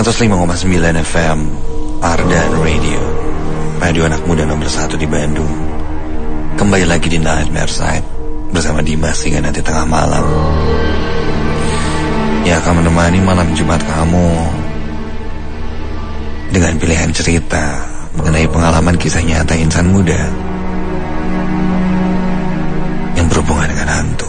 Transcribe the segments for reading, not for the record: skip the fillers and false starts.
105,9 FM Ardan Radio, radio anak muda nomor 1 di Bandung. Kembali lagi di Nightmare Side bersama Dimas hingga nanti tengah malam, yang akan menemani malam Jumat kamu dengan pilihan cerita mengenai pengalaman kisah nyata insan muda yang berhubungan dengan hantu,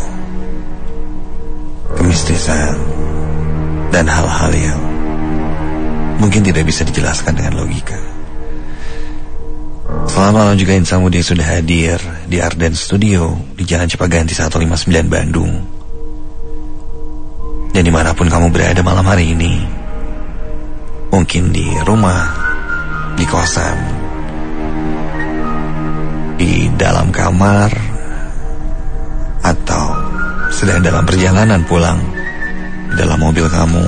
kemistisan, dan hal-hal yang mungkin tidak bisa dijelaskan dengan logika. Selamat malam juga insan muda yang sudah hadir di Ardan Studio di Jalan Cipaganti 159 Bandung. Dan dimanapun kamu berada malam hari ini, mungkin di rumah, di kosan, di dalam kamar, atau sedang dalam perjalanan pulang di dalam mobil kamu,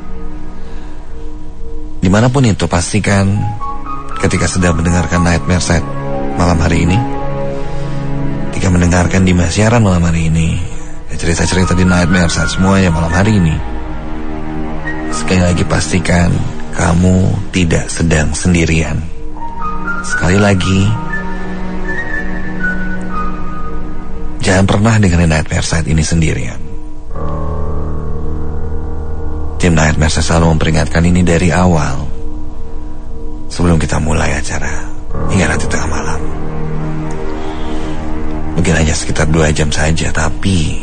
dimanapun itu, pastikan ketika sedang mendengarkan Nightmare Set malam hari ini, ketika mendengarkan Dimas siaran malam hari ini, cerita-cerita di Nightmare Set semuanya malam hari ini, sekali lagi pastikan kamu tidak sedang sendirian. Sekali lagi, jangan pernah dengerin Nightmare Set ini sendirian. Tim Nightmare selalu memperingatkan ini dari awal, sebelum kita mulai acara hingga nanti tengah malam. Mungkin hanya sekitar 2 jam saja, tapi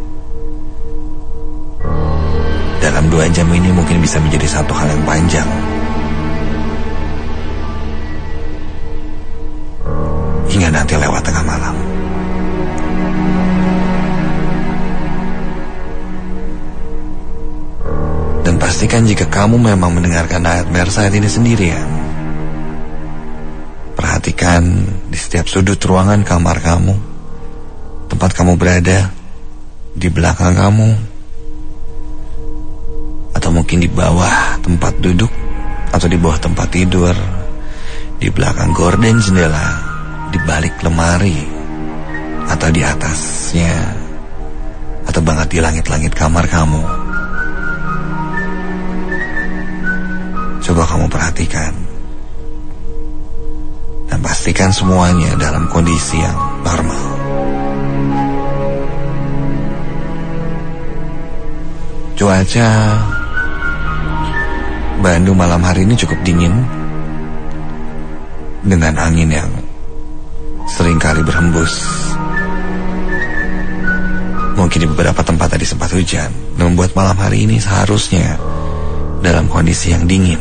dalam 2 jam ini mungkin bisa menjadi satu hal yang panjang, hingga nanti lewat tengah malam. Dan pastikan jika kamu memang mendengarkan Nightmare saat ini sendirian, perhatikan di setiap sudut ruangan kamar kamu, tempat kamu berada, di belakang kamu, atau mungkin di bawah tempat duduk, atau di bawah tempat tidur, di belakang gorden jendela, di balik lemari, atau di atasnya, atau banget di langit-langit kamar kamu. Coba kamu perhatikan dan pastikan semuanya dalam kondisi yang normal. Cuaca Bandung malam hari ini cukup dingin, dengan angin yang seringkali berhembus. Mungkin di beberapa tempat tadi sempat hujan, dan membuat malam hari ini seharusnya dalam kondisi yang dingin.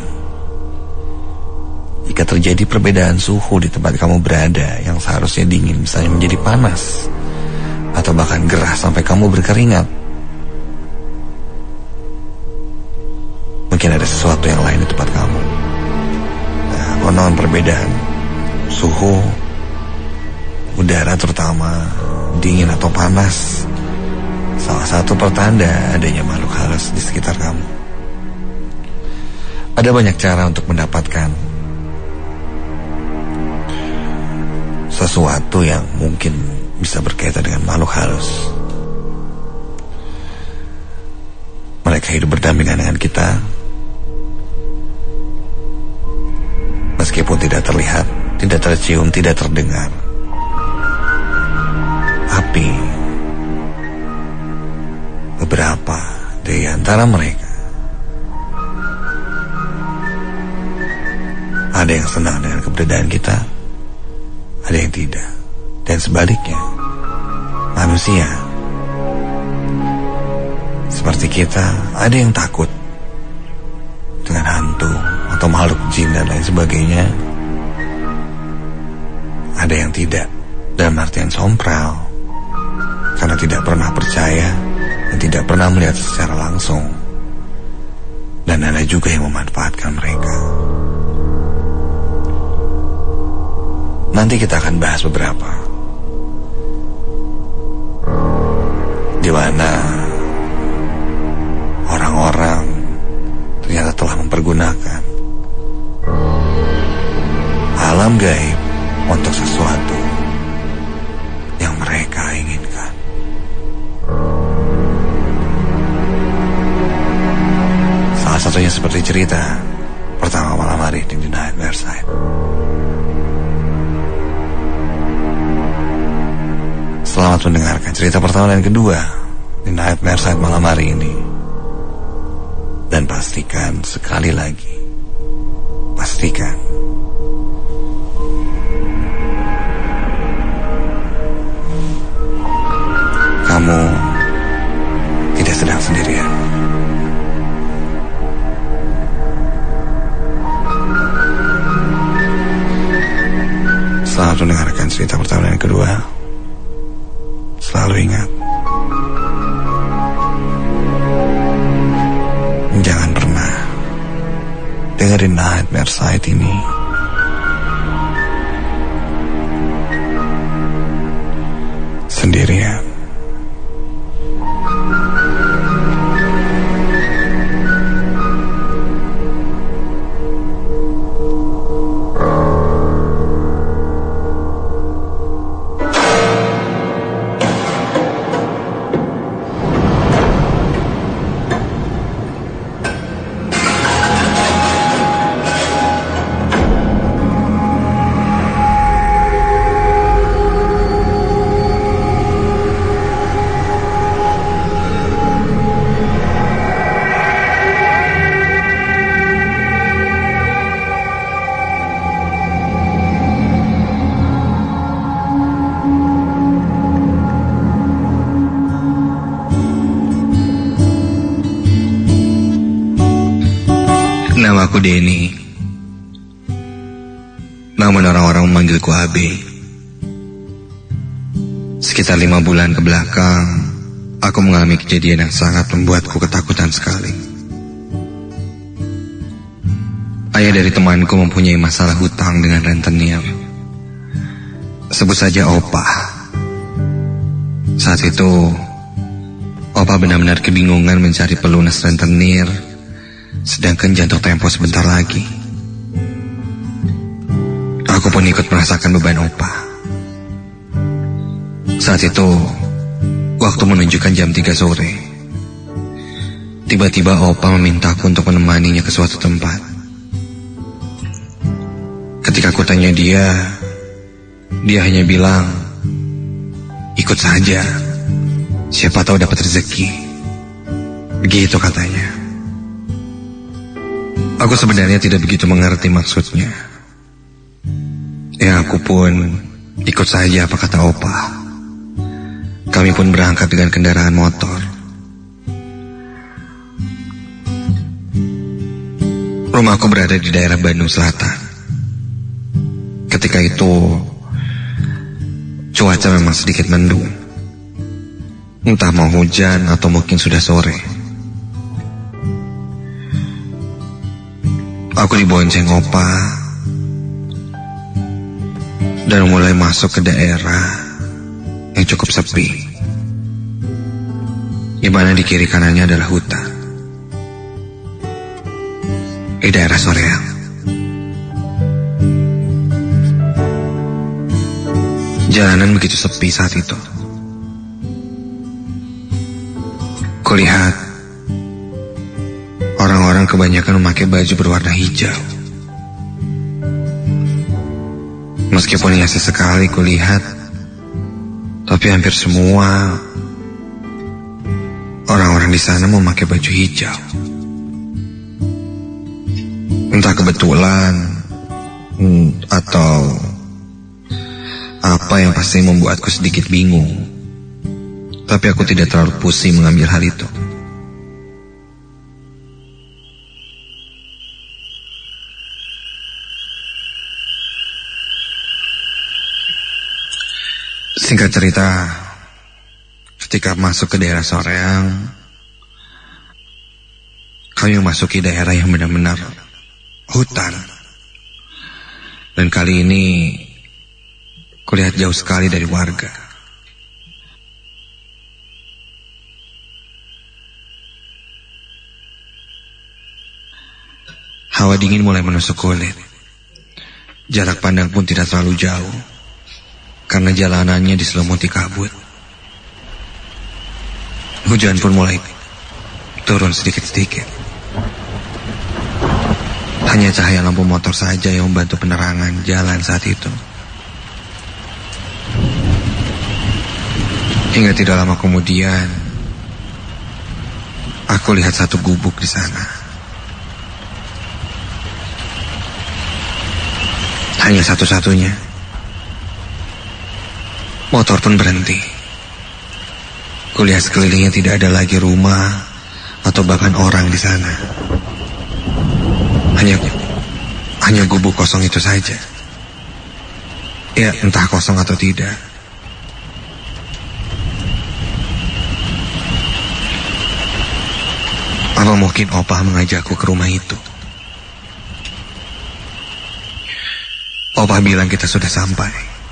Jika terjadi perbedaan suhu di tempat kamu berada yang seharusnya dingin, misalnya menjadi panas, atau bahkan gerah sampai kamu berkeringat, mungkin ada sesuatu yang lain di tempat kamu. Nah, konon perbedaan suhu udara, terutama dingin atau panas, salah satu pertanda adanya makhluk halus di sekitar kamu. Ada banyak cara untuk mendapatkan sesuatu yang mungkin bisa berkaitan dengan makhluk halus. Mereka hidup berdampingan dengan kita, meskipun tidak terlihat, tidak tercium, tidak terdengar. Tapi beberapa dari antara mereka, ada yang senang dengan keberadaan kita, ada yang tidak. Dan sebaliknya, manusia seperti kita, ada yang takut dengan hantu atau makhluk jin dan lain sebagainya. Ada yang tidak, dalam artian sompral, karena tidak pernah percaya dan tidak pernah melihat secara langsung. Dan ada juga yang memanfaatkan mereka. Nanti kita akan bahas beberapa, di mana orang-orang ternyata telah mempergunakan alam gaib untuk sesuatu yang mereka inginkan. Salah satunya seperti cerita pertama malam hari ini di Nightmare Side. Selamat mendengarkan cerita pertama dan kedua di Nightmare Side malam hari ini. Dan pastikan sekali lagi, pastikan kamu tidak sedang sendirian. Selamat mendengarkan cerita pertama dan kedua. Selalu ingat, jangan pernah dengerin Nightmare Side ini sendirian. Namaku Denny, namun orang-orang memanggilku AB. Sekitar 5 bulan ke belakang, aku mengalami kejadian yang sangat membuatku ketakutan sekali. Ayah dari temanku mempunyai masalah hutang dengan rentenir. Sebut saja Opa. Saat itu, Opa benar-benar kebingungan mencari pelunas rentenir, sedangkan jatuh tempo sebentar lagi. Aku pun ikut merasakan beban Opa. Saat itu, waktu menunjukkan jam 3 sore. Tiba-tiba Opa memintaku untuk menemaninya ke suatu tempat. Ketika aku tanya dia hanya bilang, "Ikut saja, siapa tahu dapat rezeki." Begitu katanya. Aku sebenarnya tidak begitu mengerti maksudnya. Ya, aku pun ikut saja apa kata Opa. Kami pun berangkat dengan kendaraan motor. Rumahku berada di daerah Bandung Selatan. Ketika itu, cuaca memang sedikit mendung. Entah mau hujan atau mungkin sudah sore. Aku dibonceng Opa dan mulai masuk ke daerah yang cukup sepi, di mana di kiri kanannya adalah hutan. Di daerah Soreang. Jalanan begitu sepi saat itu. Kulihat orang-orang kebanyakan memakai baju berwarna hijau. Meskipun hanya sesekali kulihat, tapi hampir semua orang-orang di sana memakai baju hijau. Entah kebetulan atau apa yang pasti membuatku sedikit bingung. Tapi aku tidak terlalu pusing mengambil hal itu. Singkat cerita, ketika masuk ke daerah Soreang, kami memasuki daerah yang benar-benar hutan. Dan kali ini, kulihat jauh sekali dari warga. Hawa dingin mulai menusuk kulit. Jarak pandang pun tidak terlalu jauh, karena jalanannya diselimuti kabut. Hujan pun mulai turun sedikit-sedikit. Hanya cahaya lampu motor saja yang membantu penerangan jalan saat itu. Hingga tidak lama kemudian, aku lihat satu gubuk di sana. Hanya satu-satunya. Motor pun berhenti. Kulihat sekelilingnya tidak ada lagi rumah atau bahkan orang di sana. Hanya gubuk kosong itu saja. Ya, entah kosong atau tidak. Apa mungkin Opah mengajakku ke rumah itu? Opah bilang kita sudah sampai.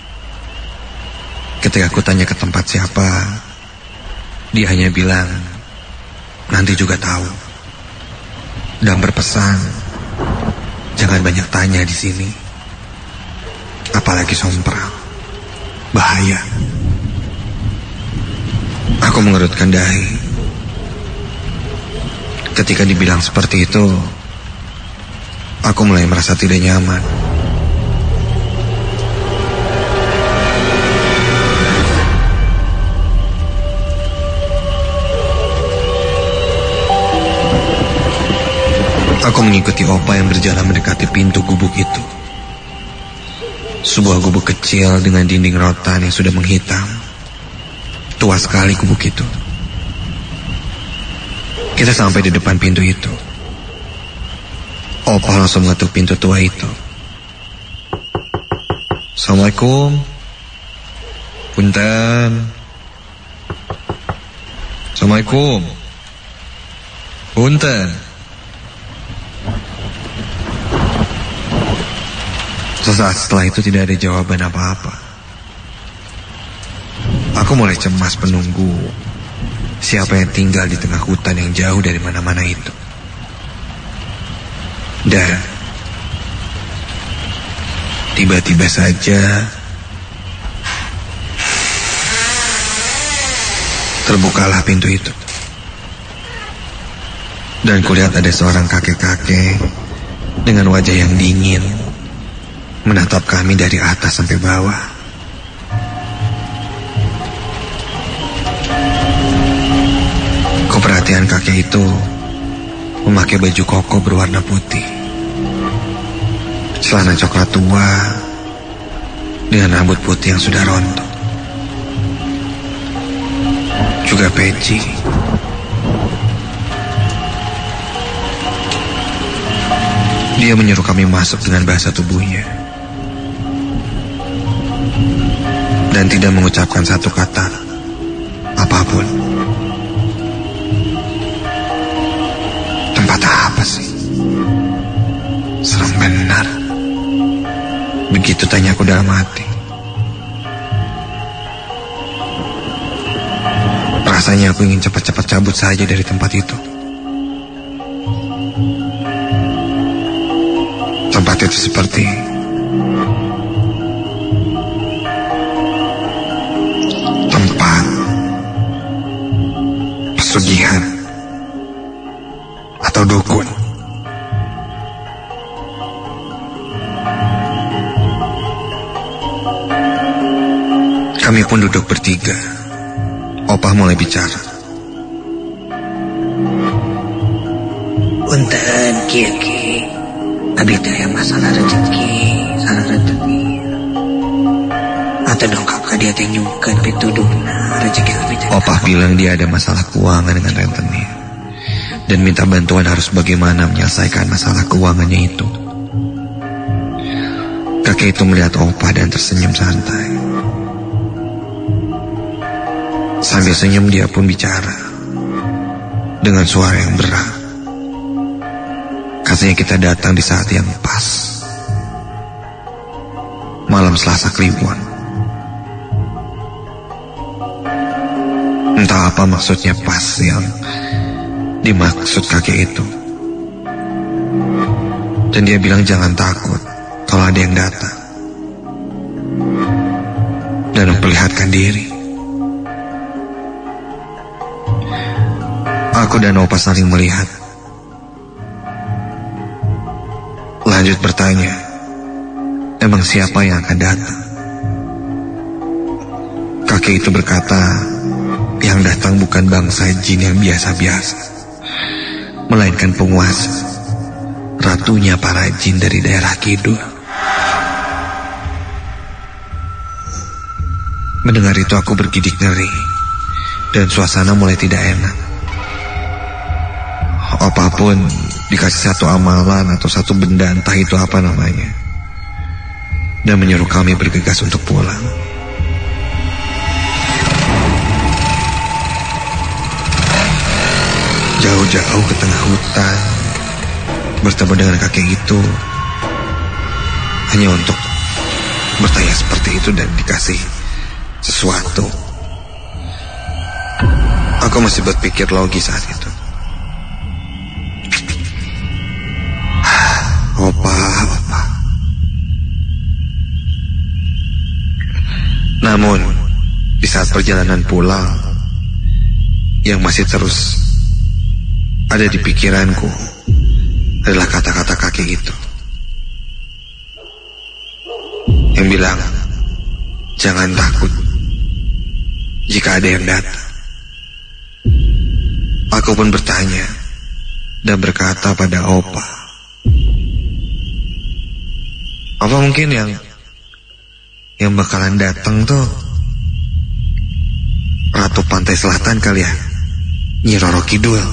Ketika aku tanya ke tempat siapa, dia hanya bilang, nanti juga tahu. Dan berpesan, jangan banyak tanya di sini. Apalagi sompral. Bahaya. Aku mengerutkan dahi. Ketika dibilang seperti itu, aku mulai merasa tidak nyaman. Aku mengikuti Opah yang berjalan mendekati pintu gubuk itu. Sebuah gubuk kecil dengan dinding rotan yang sudah menghitam. Tua sekali gubuk itu. Kita sampai di depan pintu itu. Opah langsung mengetuk pintu tua itu. Assalamualaikum. Punten. Assalamualaikum. Punten. Sesaat setelah itu tidak ada jawaban apa-apa. Aku mulai cemas menunggu siapa yang tinggal di tengah hutan yang jauh dari mana-mana itu. Dan tiba-tiba saja terbukalah pintu itu. Dan kulihat ada seorang kakek-kakek dengan wajah yang dingin menatap kami dari atas sampai bawah. Perhatian kakek itu memakai baju koko berwarna putih, celana coklat tua dengan rambut putih yang sudah rontok, juga peci. Dia menyuruh kami masuk dengan bahasa tubuhnya dan tidak mengucapkan satu kata apapun. Tempat apa sih? Serem benar. Begitu tanya aku dalam hati. Rasanya aku ingin cepat-cepat cabut saja dari tempat itu. Tempat itu seperti tempat pesugihan atau dukun. Kami pun duduk bertiga. Opah mulai bicara. Punten kieu abi teh aya masalah rezeki, atau dongkap ka dia teh nyungkeun pitudungna rezeki abi teh. Opah bilang dia ada masalah keuangan dengan rentenir dan minta bantuan harus bagaimana menyelesaikan masalah keuangannya itu. Kakek itu melihat Opah dan tersenyum santai. Sambil senyum dia pun bicara dengan suara yang berat. Katanya kita datang di saat yang pas, malam Selasa Kliwon. Entah apa maksudnya pas yang dimaksud kakek itu. Dan dia bilang jangan takut kalau ada yang datang, dan memperlihatkan diri. Aku dan Opah saling melihat. lanjut bertanya, emang siapa yang akan datang? Kakek itu berkata, yang datang bukan bangsa jin yang biasa-biasa, melainkan penguasa, ratunya para jin dari daerah kidul. Mendengar itu aku bergidik ngeri, dan suasana mulai tidak enak. Apapun dikasih satu amalan atau satu benda, entah itu apa namanya, dan menyuruh kami bergegas untuk pulang. Jauh-jauh ke tengah hutan, bertemu dengan kakek itu hanya untuk bertanya seperti itu dan dikasih sesuatu. Aku masih berpikir logis saat itu. Opa. Namun di saat perjalanan pulang, yang masih terus ada di pikiranku adalah kata-kata kakek itu yang bilang, jangan takut jika ada yang datang. Aku pun bertanya dan berkata pada Opa, apa mungkin yang bakalan datang tuh Ratu Pantai Selatan kali ya, Nyi Roro Kidul.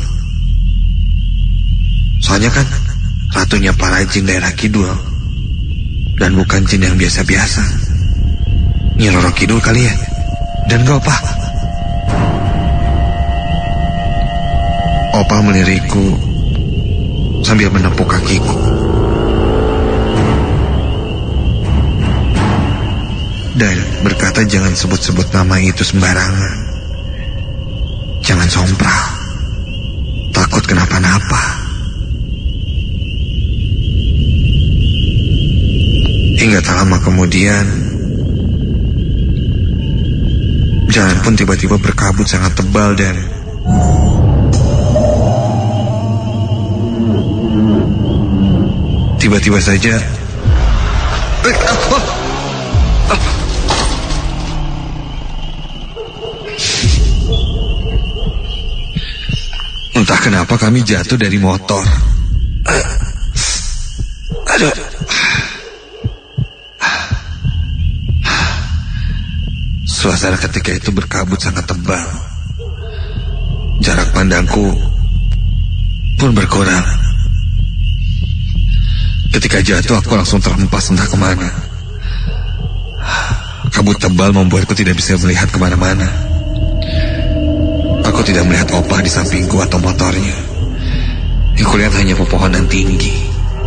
Soalnya kan ratunya para jin daerah kidul, dan bukan jin yang biasa-biasa. Nyi Roro Kidul kali ya. Dan gak Opa? Opa melirikku sambil menepuk kakiku dan berkata jangan sebut-sebut nama itu sembarangan. Jangan sompral, takut kenapa-napa. Hingga tak lama kemudian, jalan pun tiba-tiba berkabut sangat tebal dan tiba-tiba saja entah kenapa kami jatuh dari motor. Aduh. Suasana ketika itu berkabut sangat tebal. Jarak pandangku pun berkurang. Ketika jatuh aku langsung terhempas entah kemana. Kabut tebal membuatku tidak bisa melihat kemana-mana. Aku tidak melihat Opa di sampingku atau motornya. Yang kulihat hanya pepohonan tinggi.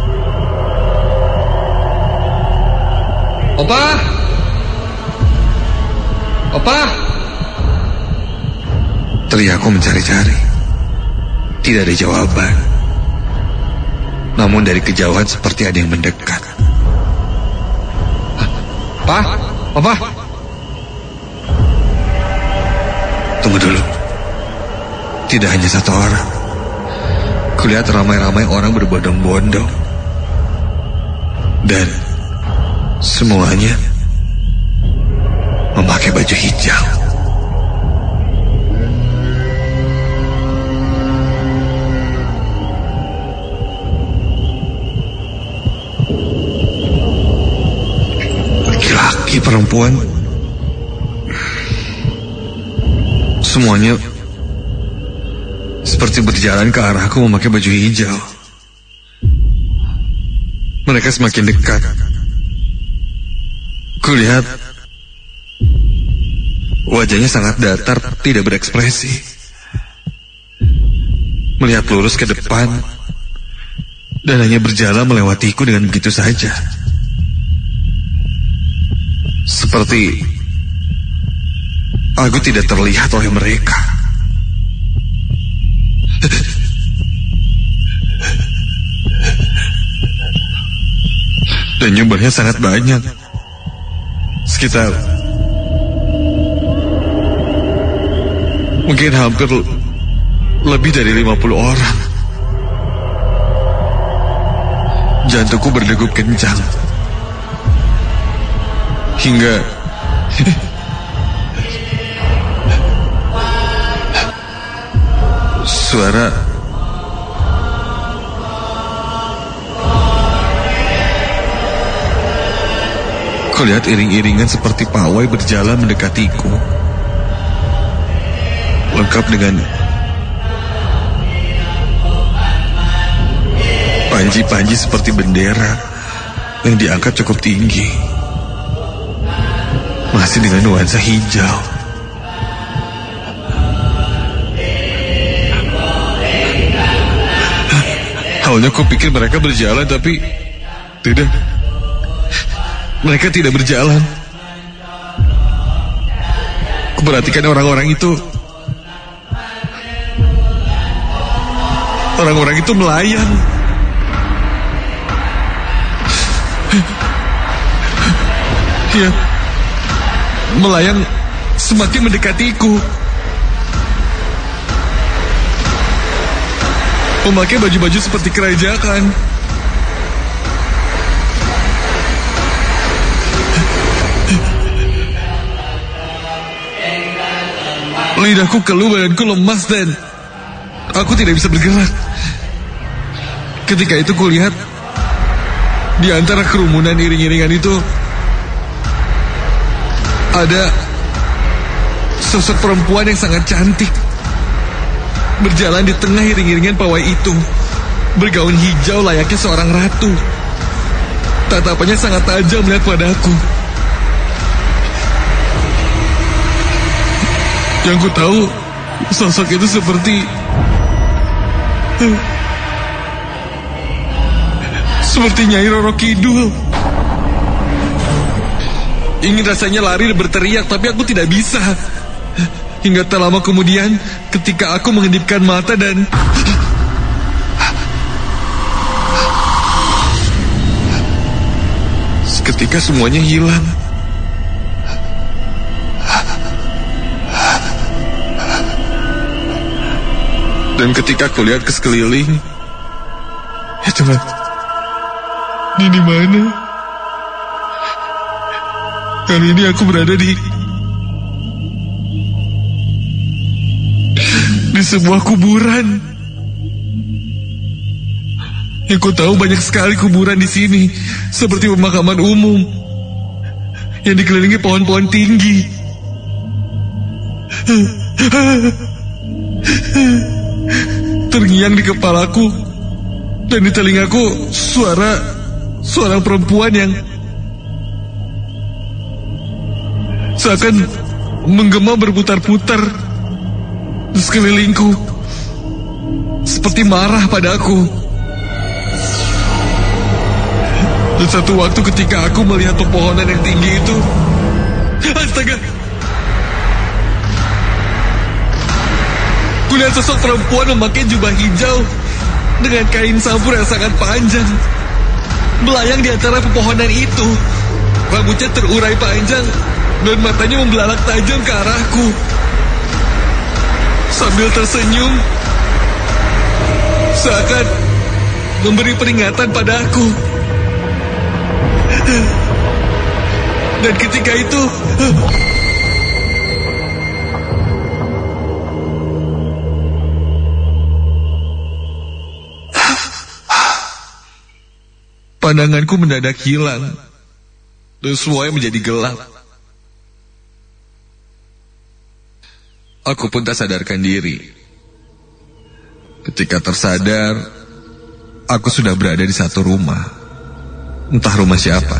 Opa! Opa! Teriakku mencari-cari. Tidak ada jawaban. Namun dari kejauhan seperti ada yang mendekat. Pa? Opa? Tunggu dulu. Tidak hanya satu orang. Kulihat ramai-ramai orang berbondong-bondong. Dan semuanya memakai baju hijau. Laki-laki, perempuan, semuanya seperti berjalan ke arahku memakai baju hijau. Mereka semakin dekat. Kulihat wajahnya sangat datar, tidak berekspresi. Melihat lurus ke depan dan hanya berjalan melewatiku dengan begitu saja. Seperti aku tidak terlihat oleh mereka. Dan jumlahnya sangat banyak. Sekitar mungkin hampir lebih dari 50 orang. Jantungku berdegup kencang. Hingga suara kulihat iring-iringan seperti pawai berjalan mendekatiku, lengkap dengan panji-panji seperti bendera yang diangkat cukup tinggi, masih dengan nuansa hijau. Awalnya aku pikir mereka berjalan, tapi tidak. Mereka tidak berjalan. Kuperhatikan orang-orang itu. Orang-orang itu melayang. Ya, melayang semakin mendekatiku. Memakai baju-baju seperti kerajaan. Lidahku keluh, badanku lemas dan aku tidak bisa bergerak. Ketika itu kulihat di antara kerumunan iring-iringan itu ada sosok perempuan yang sangat cantik berjalan di tengah iring-iringan pawai itu, bergaun hijau layaknya seorang ratu. Tatapannya sangat tajam melihat padaku. Yang ku tahu, sosok itu seperti Nyai Roro Kidul. Ingin rasanya lari dan berteriak, tapi aku tidak bisa. Hingga tak lama kemudian, ketika aku mengedipkan mata dan seketika semuanya hilang. Dan ketika aku lihat ke sekeliling, ya Tuhan, ini di mana? Kali ini aku berada di sebuah kuburan. Yang ku tahu banyak sekali kuburan di sini, seperti pemakaman umum yang dikelilingi pohon-pohon tinggi. Terngiang di kepalaku dan di telingaku suara seorang perempuan yang seakan menggema berputar-putar di sekelilingku, seperti marah padaku. Dan satu waktu ketika aku melihat pepohonan yang tinggi itu, astaga, kulihat sosok perempuan memakai jubah hijau dengan kain sampur yang sangat panjang, melayang di antara pepohonan itu. Rambutnya terurai panjang dan matanya membelalak tajam ke arahku. Sambil tersenyum, seakan memberi peringatan padaku. Dan ketika itu, pandanganku mendadak hilang dan semuanya menjadi gelap. Aku pun tak sadarkan diri. Ketika tersadar, aku sudah berada di satu rumah. Entah rumah siapa.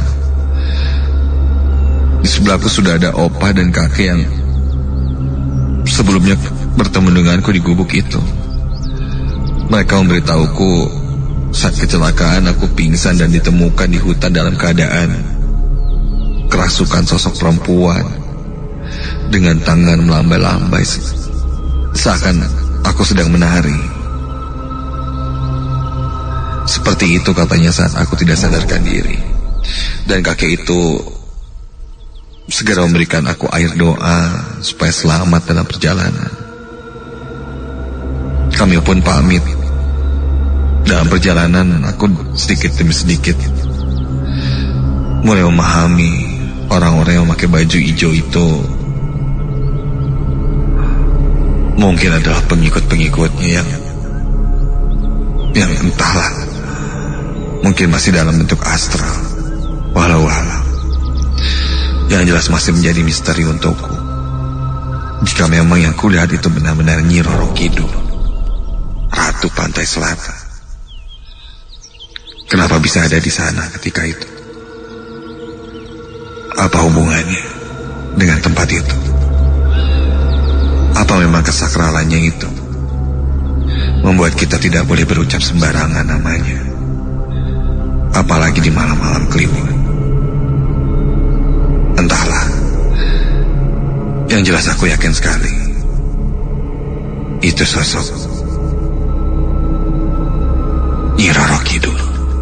Di sebelahku sudah ada opa dan kakek yang sebelumnya bertemu denganku di gubuk itu. Mereka memberitahuku saat kecelakaan aku pingsan dan ditemukan di hutan dalam keadaan kerasukan sosok perempuan dengan tangan melambai-lambai seakan aku sedang menari. Seperti itu katanya saat aku tidak sadarkan diri. Dan kakek itu segera memberikan aku air doa supaya selamat dalam perjalanan. Kami pun pamit Dalam perjalanan aku sedikit demi sedikit mulai memahami orang-orang yang memakai baju hijau itu mungkin adalah pengikut-pengikutnya yang entahlah, mungkin masih dalam bentuk astral. Walau yang jelas masih menjadi misteri untukku. Jika memang yang kulihat itu benar-benar Nyi Roro Kidul, Ratu Pantai Selatan, kenapa bisa ada di sana ketika itu? Apa hubungannya dengan tempat itu? Apa memang kesakralannya itu membuat kita tidak boleh berucap sembarangan namanya, apalagi di malam-malam Kliwon? Entahlah. Yang jelas aku yakin sekali itu sosok Nyi Roro Kidul.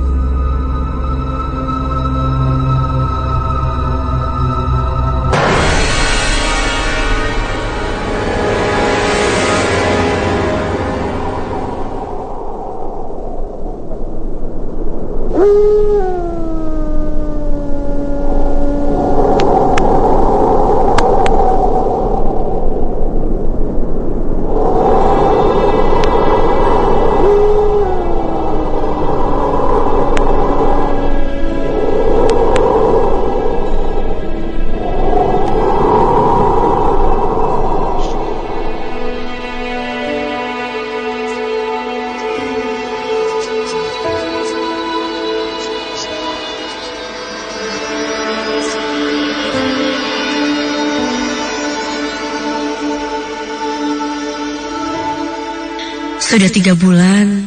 Sudah 3 bulan,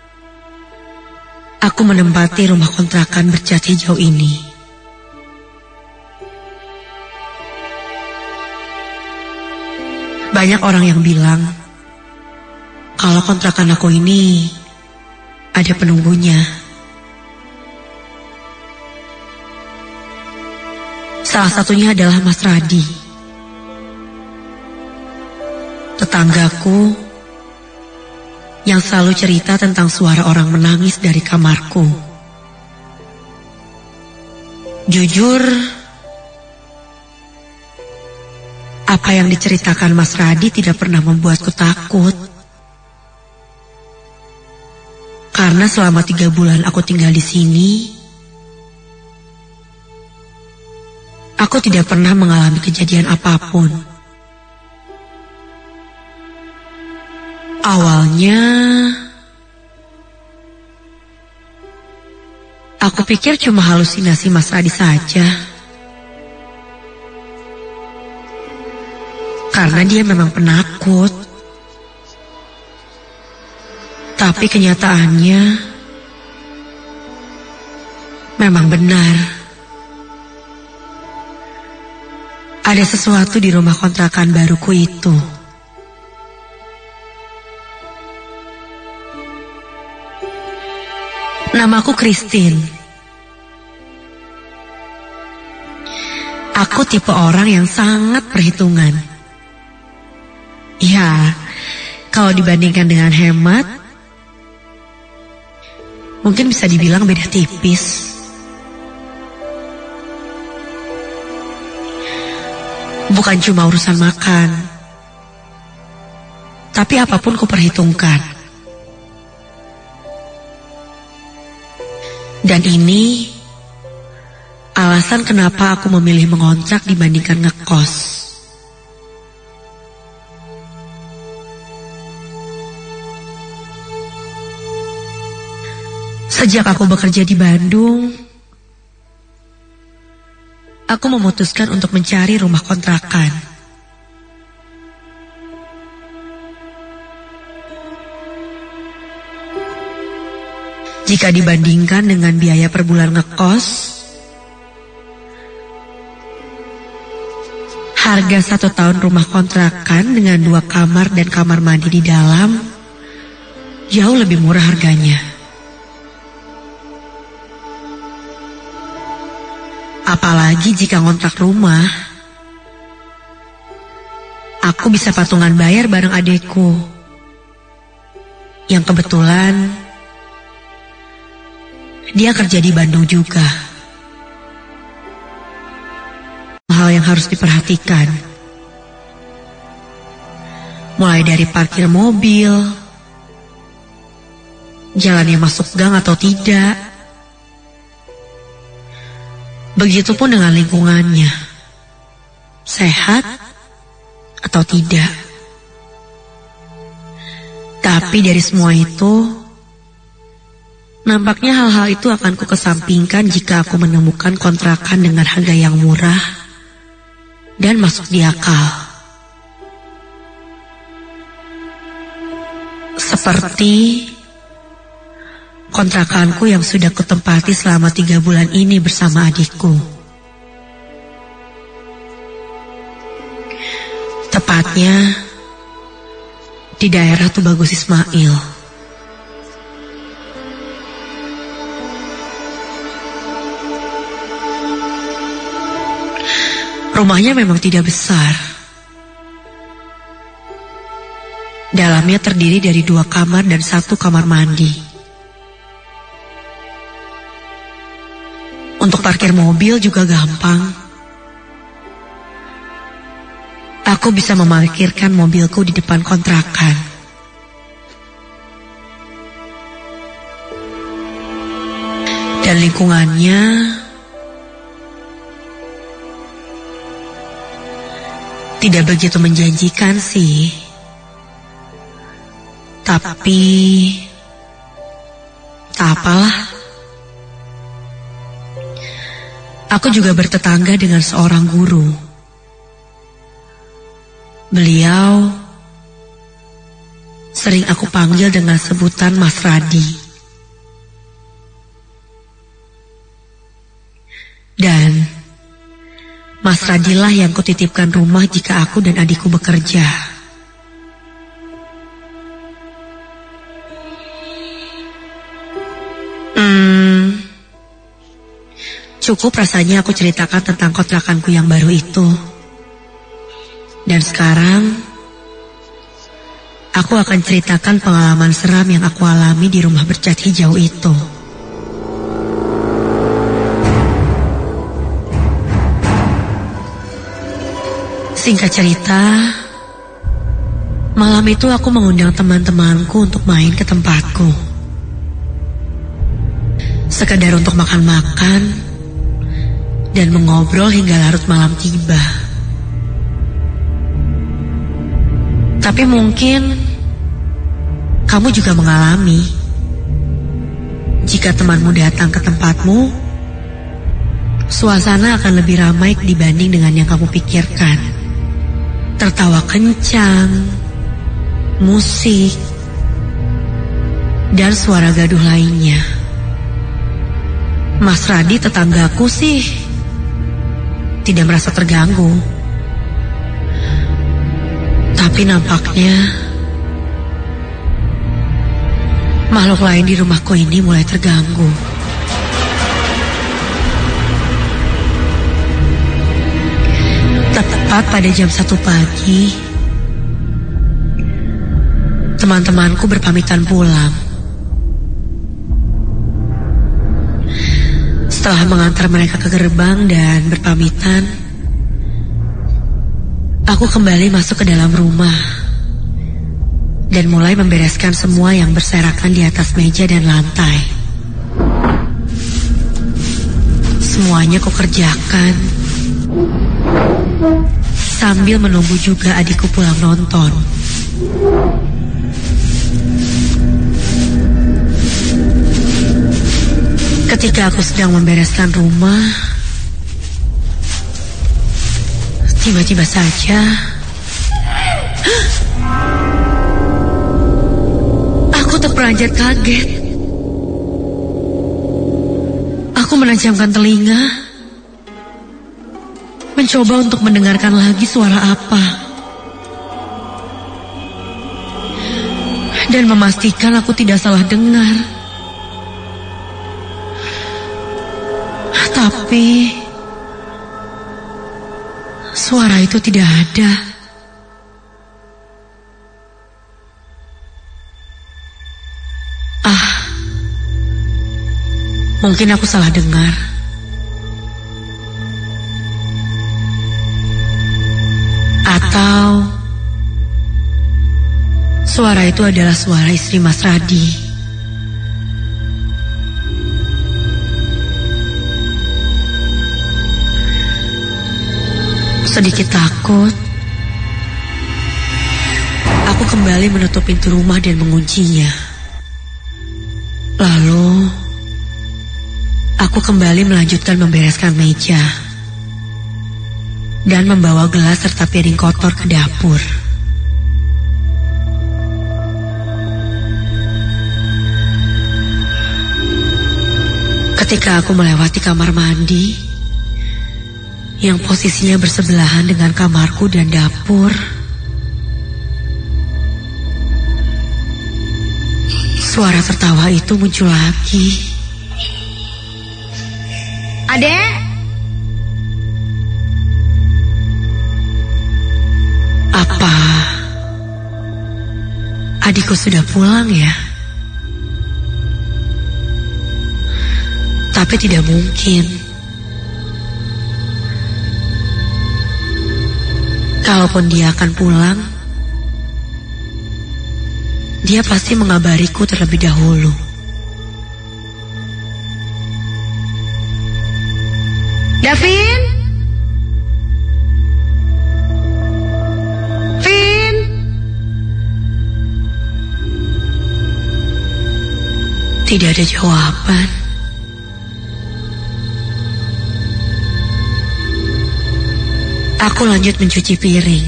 aku menempati rumah kontrakan bercat hijau ini. Banyak orang yang bilang, kalau kontrakan aku ini ada penunggunya. Salah satunya adalah Mas Radi, tetanggaku yang selalu cerita tentang suara orang menangis dari kamarku. Jujur, apa yang diceritakan Mas Radi tidak pernah membuatku takut. Karena selama 3 bulan aku tinggal di sini, aku tidak pernah mengalami kejadian apapun. Awalnya, aku pikir cuma halusinasi Mas Radi saja. Karena dia memang penakut. Tapi kenyataannya memang benar. Ada sesuatu di rumah kontrakan baruku itu. Namaku Christine. Aku tipe orang yang sangat perhitungan. Ya, kalau dibandingkan dengan hemat, mungkin bisa dibilang beda tipis. Bukan cuma urusan makan, tapi apapun kuperhitungkan. Dan ini alasan kenapa aku memilih mengontrak dibandingkan ngekos. Sejak aku bekerja di Bandung, aku memutuskan untuk mencari rumah kontrakan. Jika dibandingkan dengan biaya per bulan ngekos, harga 1 tahun rumah kontrakan dengan 2 kamar dan kamar mandi di dalam jauh lebih murah harganya. Apalagi jika ngontrak rumah, aku bisa patungan bayar bareng adekku, yang kebetulan Dia kerja di Bandung juga. Hal yang harus diperhatikan. Mulai dari parkir mobil, jalannya masuk gang atau tidak. Begitupun dengan lingkungannya. Sehat atau tidak. Tapi dari semua itu, nampaknya hal-hal itu akan kukesampingkan jika aku menemukan kontrakan dengan harga yang murah dan masuk di akal. Seperti kontrakanku yang sudah kutempati selama 3 bulan ini bersama adikku. Tepatnya di daerah Tubagus Ismail. Rumahnya memang tidak besar. Dalamnya terdiri dari 2 kamar dan 1 kamar mandi. Untuk parkir mobil juga gampang. Aku bisa memarkirkan mobilku di depan kontrakan. Dan lingkungannya tidak begitu menjanjikan sih. Tapi tak apalah. Aku juga bertetangga dengan seorang guru. Beliau sering aku panggil dengan sebutan Mas Radi. Dan Mas Radilah yang kutitipkan rumah jika aku dan adikku bekerja. Cukup rasanya aku ceritakan tentang kontrakanku yang baru itu. Dan sekarang, aku akan ceritakan pengalaman seram yang aku alami di rumah bercat hijau itu. Singkat cerita, malam itu aku mengundang teman-temanku untuk main ke tempatku. Sekedar untuk makan-makan dan mengobrol hingga larut malam tiba. Tapi mungkin kamu juga mengalami. Jika temanmu datang ke tempatmu, suasana akan lebih ramai dibanding dengan yang kamu pikirkan. Tertawa kencang, musik, dan suara gaduh lainnya. Mas Radi tetanggaku sih tidak merasa terganggu. Tapi nampaknya makhluk lain di rumahku ini mulai terganggu. Tepat pada jam 1 pagi, teman-temanku berpamitan pulang. Setelah mengantar mereka ke gerbang dan berpamitan, aku kembali masuk ke dalam rumah dan mulai membereskan semua yang berserakan di atas meja dan lantai. Semuanya ku kerjakan sambil menunggu juga adikku pulang nonton. Ketika aku sedang membereskan rumah, tiba-tiba saja aku terperanjat kaget. Aku menajamkan telinga, mencoba untuk mendengarkan lagi suara apa, dan memastikan aku tidak salah dengar. Tapi suara itu tidak ada. Mungkin aku salah dengar. Atau suara itu adalah suara istri Mas Radi. Sedikit takut, aku kembali menutup pintu rumah dan menguncinya. Lalu aku kembali melanjutkan membereskan meja dan membawa gelas serta piring kotor ke dapur. Ketika aku melewati kamar mandi yang posisinya bersebelahan dengan kamarku dan dapur, suara tertawa itu muncul lagi. Adek? Apa adikku sudah pulang ya? Tapi tidak mungkin. Kalaupun dia akan pulang, dia pasti mengabariku terlebih dahulu. Davin? Vin? Tidak ada jawaban. Aku lanjut mencuci piring.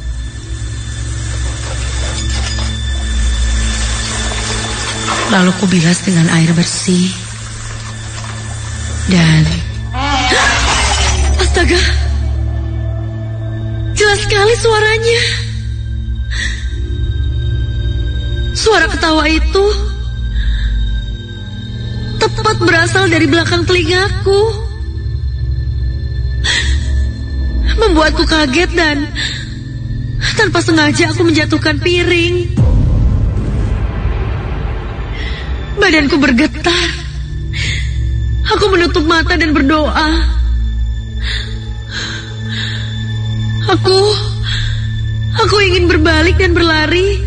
Lalu ku bilas dengan air bersih. Dan astaga, jelas sekali suaranya. Suara ketawa itu tepat berasal dari belakang telingaku. Membuatku kaget dan tanpa sengaja aku menjatuhkan piring. Badanku bergetar. Aku menutup mata dan berdoa. Aku ingin berbalik dan berlari.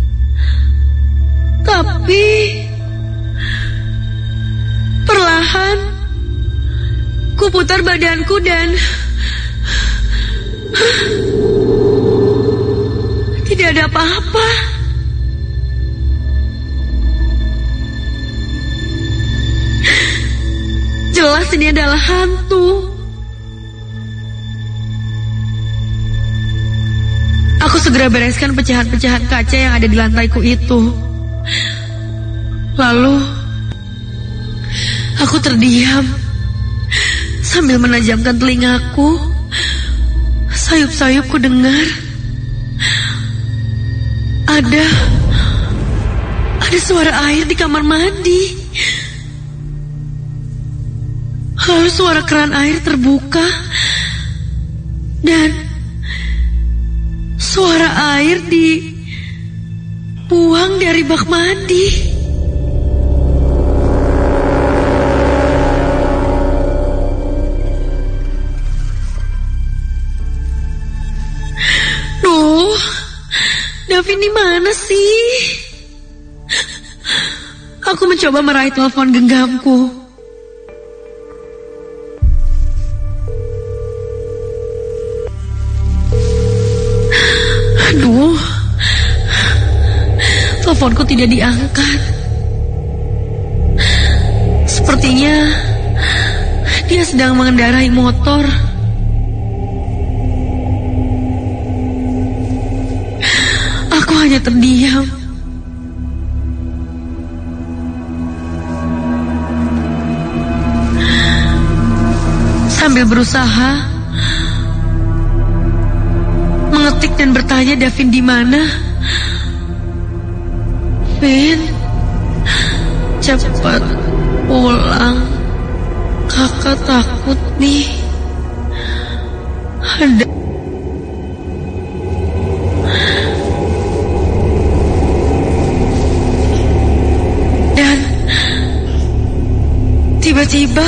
Tapi perlahan ku putar badanku dan tidak ada apa-apa. Jelas ini adalah hantu. Aku segera bereskan pecahan-pecahan kaca yang ada di lantaiku itu. Lalu aku terdiam sambil menajamkan telingaku. Sayup-sayup ku dengar ada suara air di kamar mandi. Lalu suara keran air terbuka dan suara air dibuang dari bak mandi. Duh, Davin di mana sih? Aku mencoba meraih telepon genggamku. Aduh, teleponku tidak diangkat. Sepertinya dia sedang mengendarai motor. Aku hanya terdiam. Sambil berusaha mengetik dan bertanya Davin di mana. Vin, cepat pulang. Kakak takut nih. Ada. Dan tiba-tiba,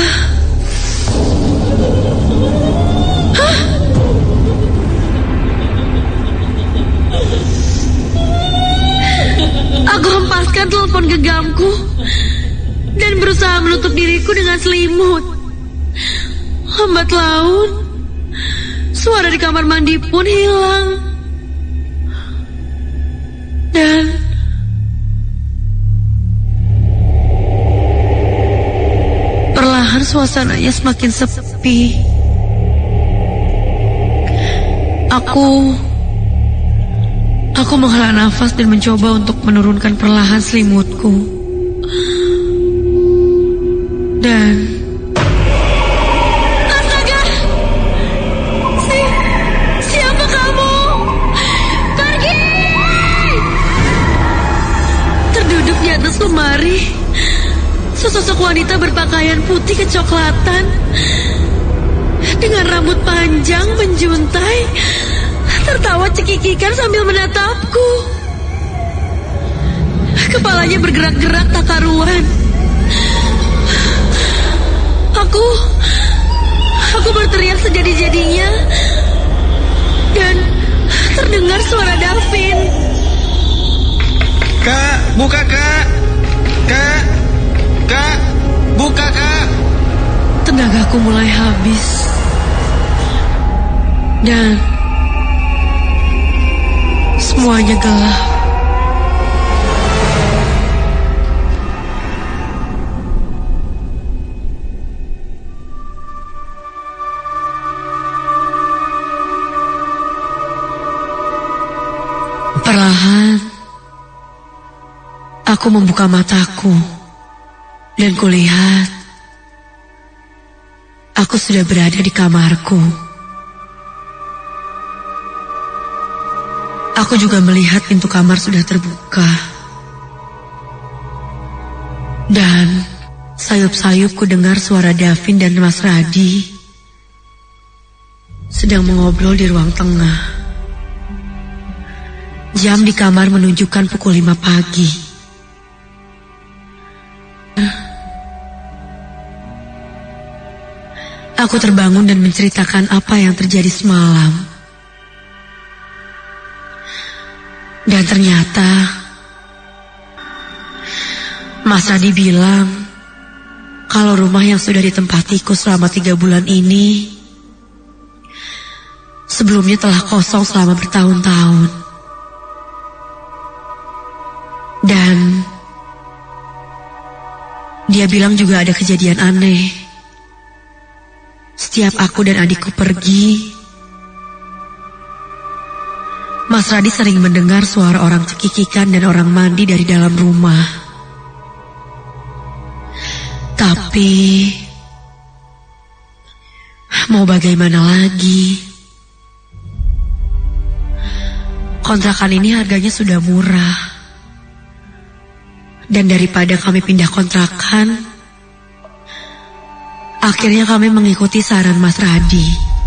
aku hempaskan telepon genggamku dan berusaha menutup diriku dengan selimut. Lambat laun, suara di kamar mandi pun hilang. Dan perlahan suasananya semakin sepi. Aku menghela nafas dan mencoba untuk menurunkan perlahan selimutku. Dan astaga! Siapa kamu? Pergi! Terduduk di atas lemari, sesosok wanita berpakaian putih kecoklatan dengan rambut panjang menjuntai tertawa cekikikan sambil menatapku. Kepalanya bergerak-gerak tak karuan. Aku berteriak sejadi-jadinya dan terdengar suara Davin. Kak, buka kak. Kak, buka kak. Tenagaku mulai habis. Dan semuanya gelap. Perlahan, aku membuka mataku dan kulihat aku sudah berada di kamarku. Aku juga melihat pintu kamar sudah terbuka. Dan sayup-sayup ku dengar suara Davin dan Mas Radi sedang mengobrol di ruang tengah. Jam di kamar menunjukkan pukul 5 pagi. Aku terbangun dan menceritakan apa yang terjadi semalam. Dan ternyata Mas Radi bilang kalau rumah yang sudah ditempatiku selama 3 bulan ini sebelumnya telah kosong selama bertahun-tahun. Dan dia bilang juga ada kejadian aneh. Setiap aku dan adikku pergi, Mas Radi sering mendengar suara orang cekikikan dan orang mandi dari dalam rumah. Tapi mau bagaimana lagi? Kontrakan ini harganya sudah murah. Dan daripada kami pindah kontrakan, akhirnya kami mengikuti saran Mas Radi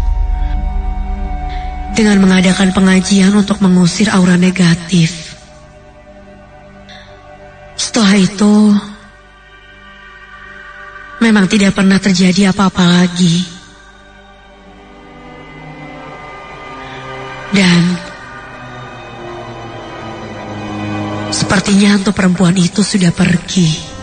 dengan mengadakan pengajian untuk mengusir aura negatif. Setelah itu, memang tidak pernah terjadi apa-apa lagi. Dan sepertinya hantu perempuan itu sudah pergi.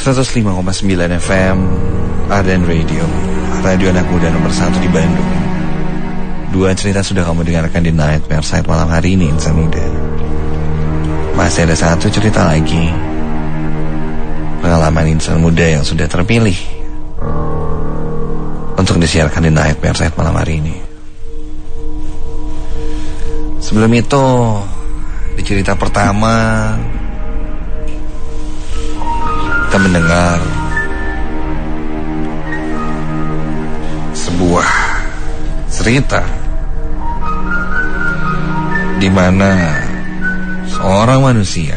105,9 FM Ardan Radio, radio anak muda nomor 1 di Bandung. 2 cerita sudah kamu dengarkan di Nightmare Side malam hari ini, insan muda. Masih ada 1 cerita lagi, pengalaman insan muda yang sudah terpilih untuk disiarkan di Nightmare Side malam hari ini. Sebelum itu, di cerita pertama kita mendengar sebuah cerita di mana seorang manusia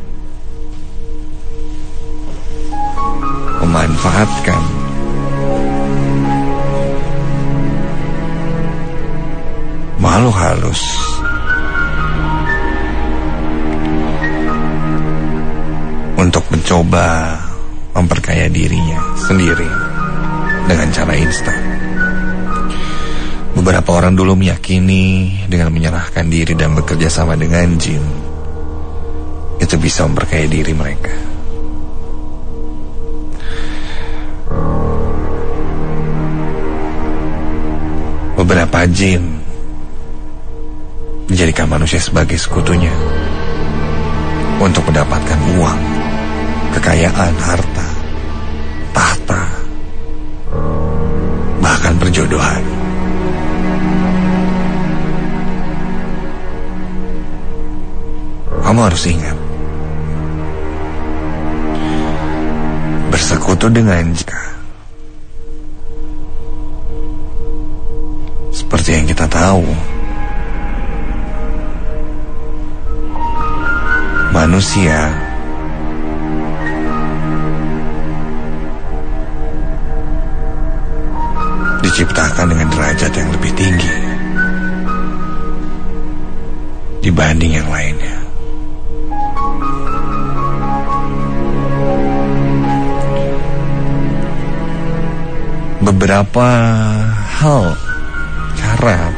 memanfaatkan makhluk halus untuk mencoba memperkaya dirinya sendiri dengan cara instan. Beberapa orang dulu meyakini dengan menyerahkan diri dan bekerja sama dengan jin, itu bisa memperkaya diri mereka. Beberapa jin menjadikan manusia sebagai sekutunya untuk mendapatkan uang, kekayaan, harta, tahta, bahkan perjodohan. Kamu harus ingat, bersekutu dengan jika seperti yang kita tahu, manusia diciptakan dengan derajat yang lebih tinggi dibanding yang lainnya. Beberapa hal, cara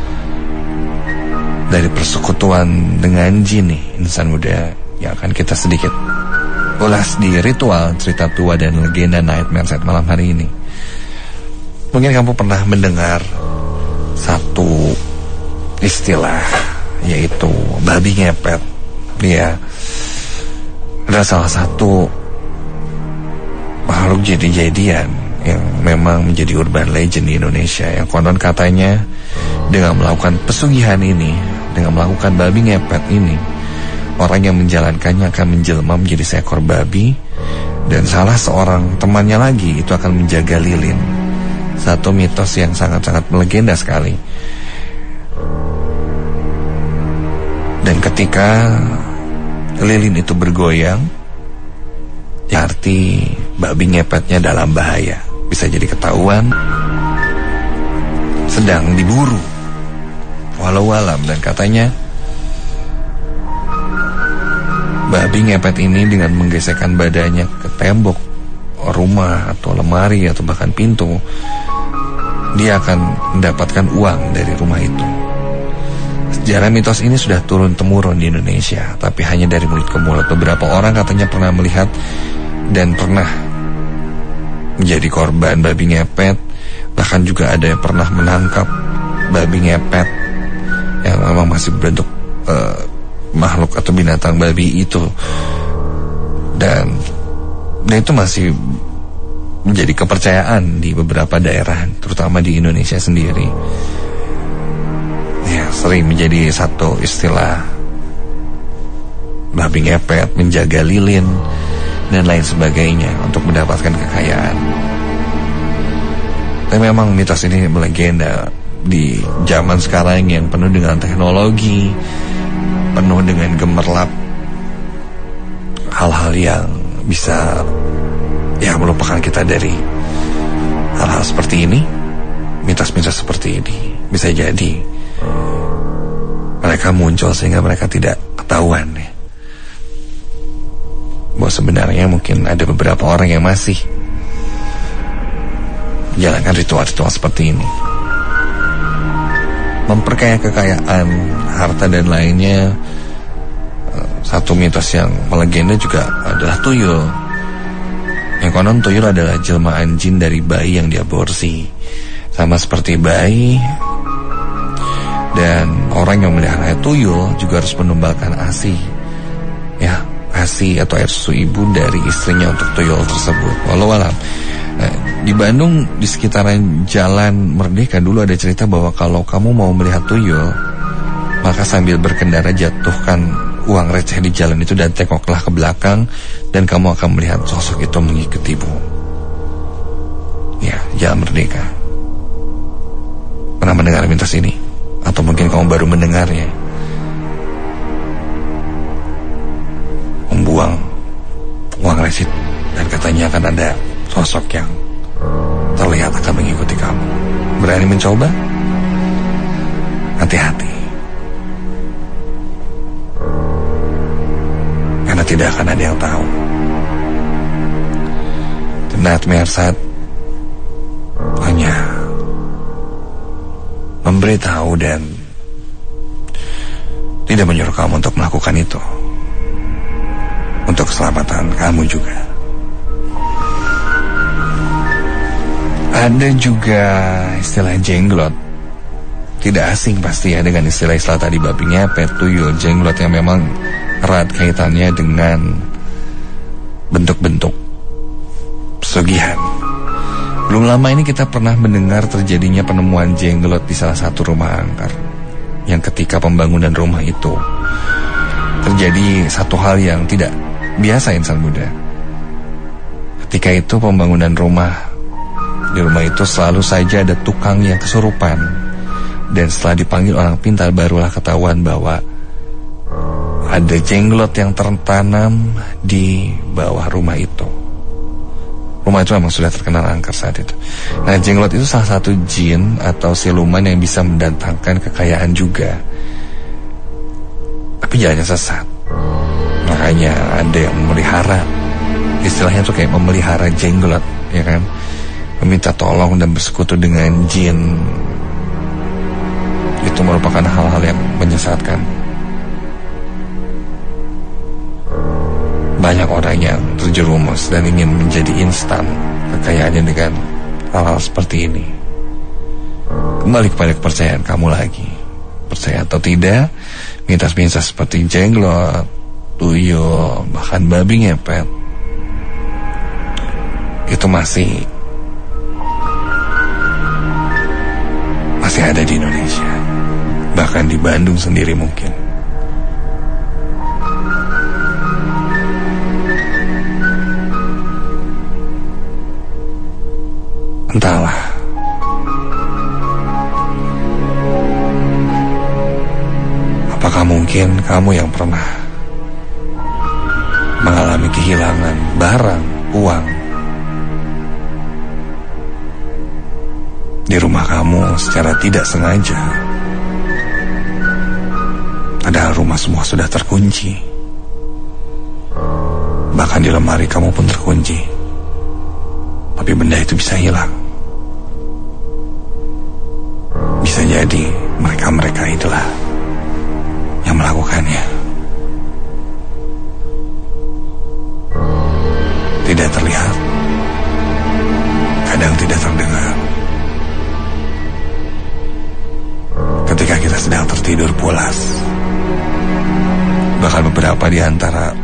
dari persekutuan dengan jin nih, insan muda, yang akan kita sedikit ulas di ritual cerita tua dan legenda Nightmare Side malam hari ini. Mungkin kamu pernah mendengar satu istilah, yaitu babi ngepet. Dia adalah salah satu makhluk jadi-jadian yang memang menjadi urban legend di Indonesia, yang konon katanya dengan melakukan pesugihan ini, dengan melakukan babi ngepet ini, orang yang menjalankannya akan menjelma menjadi seekor babi, dan salah seorang temannya lagi itu akan menjaga lilin. Satu mitos yang sangat-sangat melegenda sekali. Dan ketika lilin itu bergoyang, arti babi ngepetnya dalam bahaya, bisa jadi ketahuan, sedang diburu, walau alam. Dan katanya babi ngepet ini dengan menggesekkan badannya ke tembok rumah atau lemari atau bahkan pintu, dia akan mendapatkan uang dari rumah itu. Sejarah mitos ini sudah turun-temurun di Indonesia, tapi hanya dari mulut ke mulut. Beberapa orang katanya pernah melihat dan pernah menjadi korban babi ngepet. Bahkan juga ada yang pernah menangkap babi ngepet yang memang masih berbentuk makhluk atau binatang babi itu. Dan itu masih menjadi kepercayaan di beberapa daerah, terutama di Indonesia sendiri. Ya, sering menjadi satu istilah babi ngepet, menjaga lilin, dan lain sebagainya untuk mendapatkan kekayaan. Tapi memang mitos ini melegenda di zaman sekarang yang penuh dengan teknologi, penuh dengan gemerlap hal-hal yang bisa melupakan kita dari hal-hal seperti ini. Mitos-mitos seperti ini bisa jadi mereka muncul sehingga mereka tidak ketahuan ya, bahwa sebenarnya mungkin ada beberapa orang yang masih menjalankan ritual-ritual seperti ini, memperkaya kekayaan, harta dan lainnya. Satu mitos yang melegenda juga adalah tuyul. Yang konon tuyul adalah jelmaan jin dari bayi yang diaborsi. Sama seperti bayi, dan orang yang melihara tuyul juga harus menumbalkan ASI. Ya, ASI atau air susu ibu dari istrinya untuk tuyul tersebut. Walau alam. Di Bandung, di sekitaran Jalan Merdeka dulu ada cerita bahwa kalau kamu mau melihat tuyul, maka sambil berkendara jatuhkan uang receh di jalan itu dan tengoklah ke belakang, dan kamu akan melihat sosok itu mengikutimu. Ya, Jalan Merdeka. Pernah mendengar mitos ini? Atau mungkin kamu baru mendengarnya? Membuang uang receh dan katanya akan ada sosok yang terlihat akan mengikuti kamu. Berani mencoba? Hati-hati. Karena tidak akan ada yang tahu. The Nightmare Site hanya memberitahu dan tidak menyuruh kamu untuk melakukan itu. Untuk keselamatan kamu juga. Ada juga istilah jenglot. Tidak asing pasti ya dengan istilah-istilah tadi, babi ngepet, tuyul, jenglot, yang memang erat kaitannya dengan bentuk-bentuk pesugihan. Belum lama ini kita pernah mendengar terjadinya penemuan jenglot di salah satu rumah angker, yang ketika pembangunan rumah itu terjadi satu hal yang tidak biasa insan muda. Ketika itu pembangunan rumah, di rumah itu selalu saja ada tukang yang kesurupan, dan setelah dipanggil orang pintar barulah ketahuan bahwa ada jenglot yang tertanam di bawah rumah itu. Rumah itu memang sudah terkenal angker saat itu. Nah, jenglot itu salah satu jin atau siluman yang bisa mendatangkan kekayaan juga, tapi jalannya sesat. Makanya ada yang memelihara, istilahnya tuh kayak memelihara jenglot, ya kan, meminta tolong dan bersekutu dengan jin. Itu merupakan hal-hal yang menyesatkan. Banyak orang yang terjerumus dan ingin menjadi instan kekayaannya dengan hal-hal seperti ini. Kembali kepada kepercayaan kamu lagi. Percaya atau tidak, mitos-mitos seperti jenglot, tuyul, bahkan babi ngepet, itu masih ada di Indonesia. Bahkan di Bandung sendiri mungkin. Entahlah. Apakah mungkin kamu yang pernah mengalami kehilangan barang, uang di rumah kamu secara tidak sengaja, padahal rumah semua sudah terkunci, bahkan di lemari kamu pun terkunci, tapi benda itu bisa hilang. Bisa jadi mereka-mereka itulah yang melakukannya. Tidak terlihat, kadang tidak terdengar. Ketika kita sedang tertidur pulas, bahkan beberapa di antara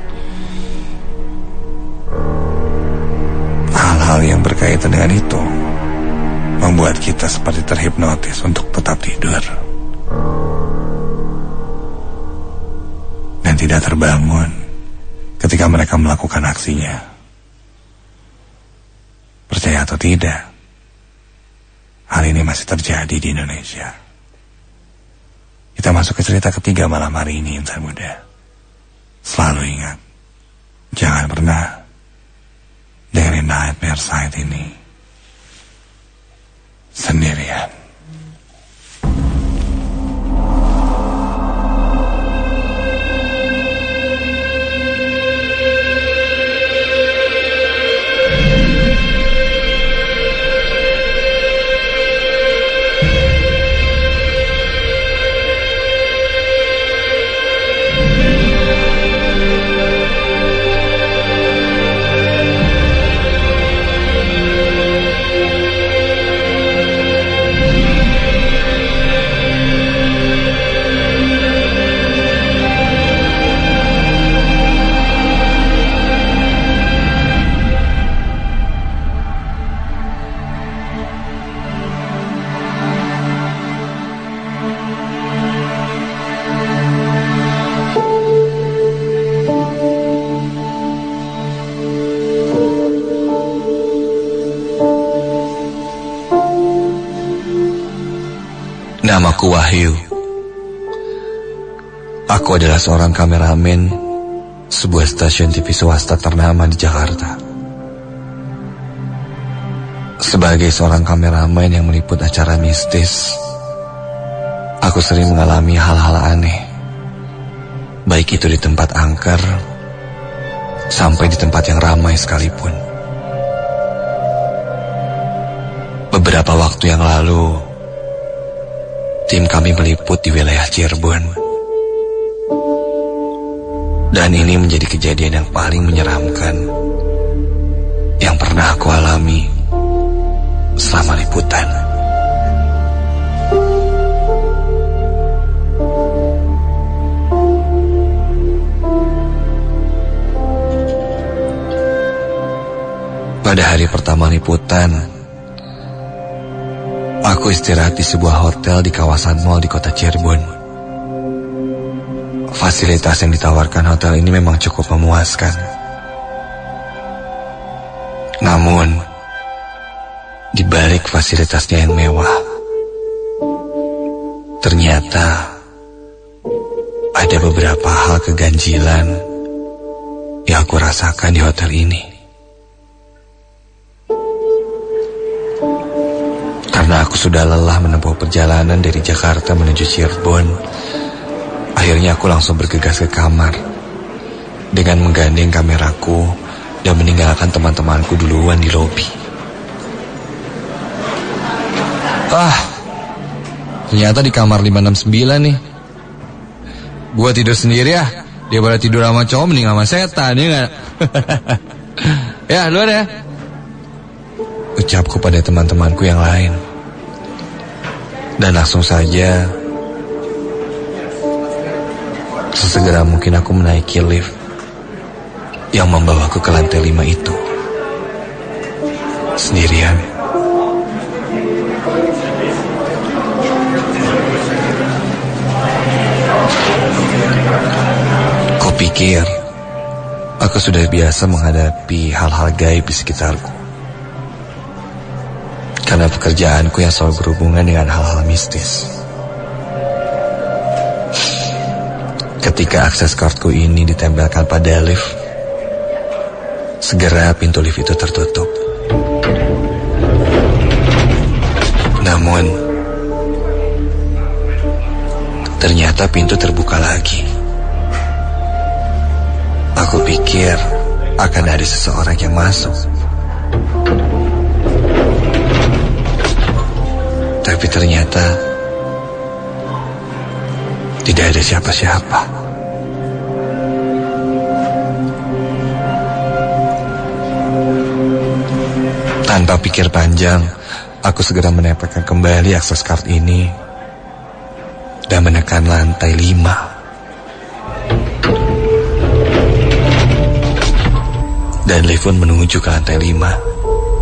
hal-hal yang berkaitan dengan itu membuat kita seperti terhipnotis untuk tetap tidur dan tidak terbangun ketika mereka melakukan aksinya. Percaya atau tidak, hal ini masih terjadi di Indonesia. Kita masuk ke cerita ketiga malam hari ini, insan muda. Selalu ingat, jangan pernah dengerin Nightmare Site ini sendirian. Namaku Wahyu. Aku adalah seorang kameramen sebuah stasiun TV swasta ternama di Jakarta. Sebagai seorang kameramen yang meliput acara mistis, aku sering mengalami hal-hal aneh, baik itu di tempat angker sampai di tempat yang ramai sekalipun. Beberapa waktu yang lalu, tim kami meliput di wilayah Cirebon. Dan ini menjadi kejadian yang paling menyeramkan yang pernah aku alami selama liputan. Pada hari pertama liputan, aku istirahat di sebuah hotel di kawasan mal di kota Cirebon. Fasilitas yang ditawarkan hotel ini memang cukup memuaskan. Namun, di balik fasilitasnya yang mewah, ternyata ada beberapa hal keganjilan yang aku rasakan di hotel ini. Karena aku sudah lelah menempuh perjalanan dari Jakarta menuju Cirebon, akhirnya aku langsung bergegas ke kamar dengan menggandeng kameraku dan meninggalkan teman-temanku duluan di lobi. Ternyata di kamar 569 nih. Gua tidur sendiri ya. Dia pada tidur sama cowok mending sama setan, ya gak? Ya, duluan ya. Ucapku pada teman-temanku yang lain. Dan langsung saja, sesegera mungkin aku menaiki lift yang membawaku ke lantai 5 itu. Sendirian. Kupikir aku sudah biasa menghadapi hal-hal gaib di sekitarku. Karena pekerjaanku yang selalu berhubungan dengan hal-hal mistis. Ketika akses kartu ini ditempelkan pada lift, segera pintu lift itu tertutup. Namun, ternyata pintu terbuka lagi. Aku pikir akan ada seseorang yang masuk. Tapi ternyata tidak ada siapa-siapa. Tanpa pikir panjang, aku segera menempelkan kembali akses card ini dan menekan lantai 5. Dan lift pun menuju ke lantai 5.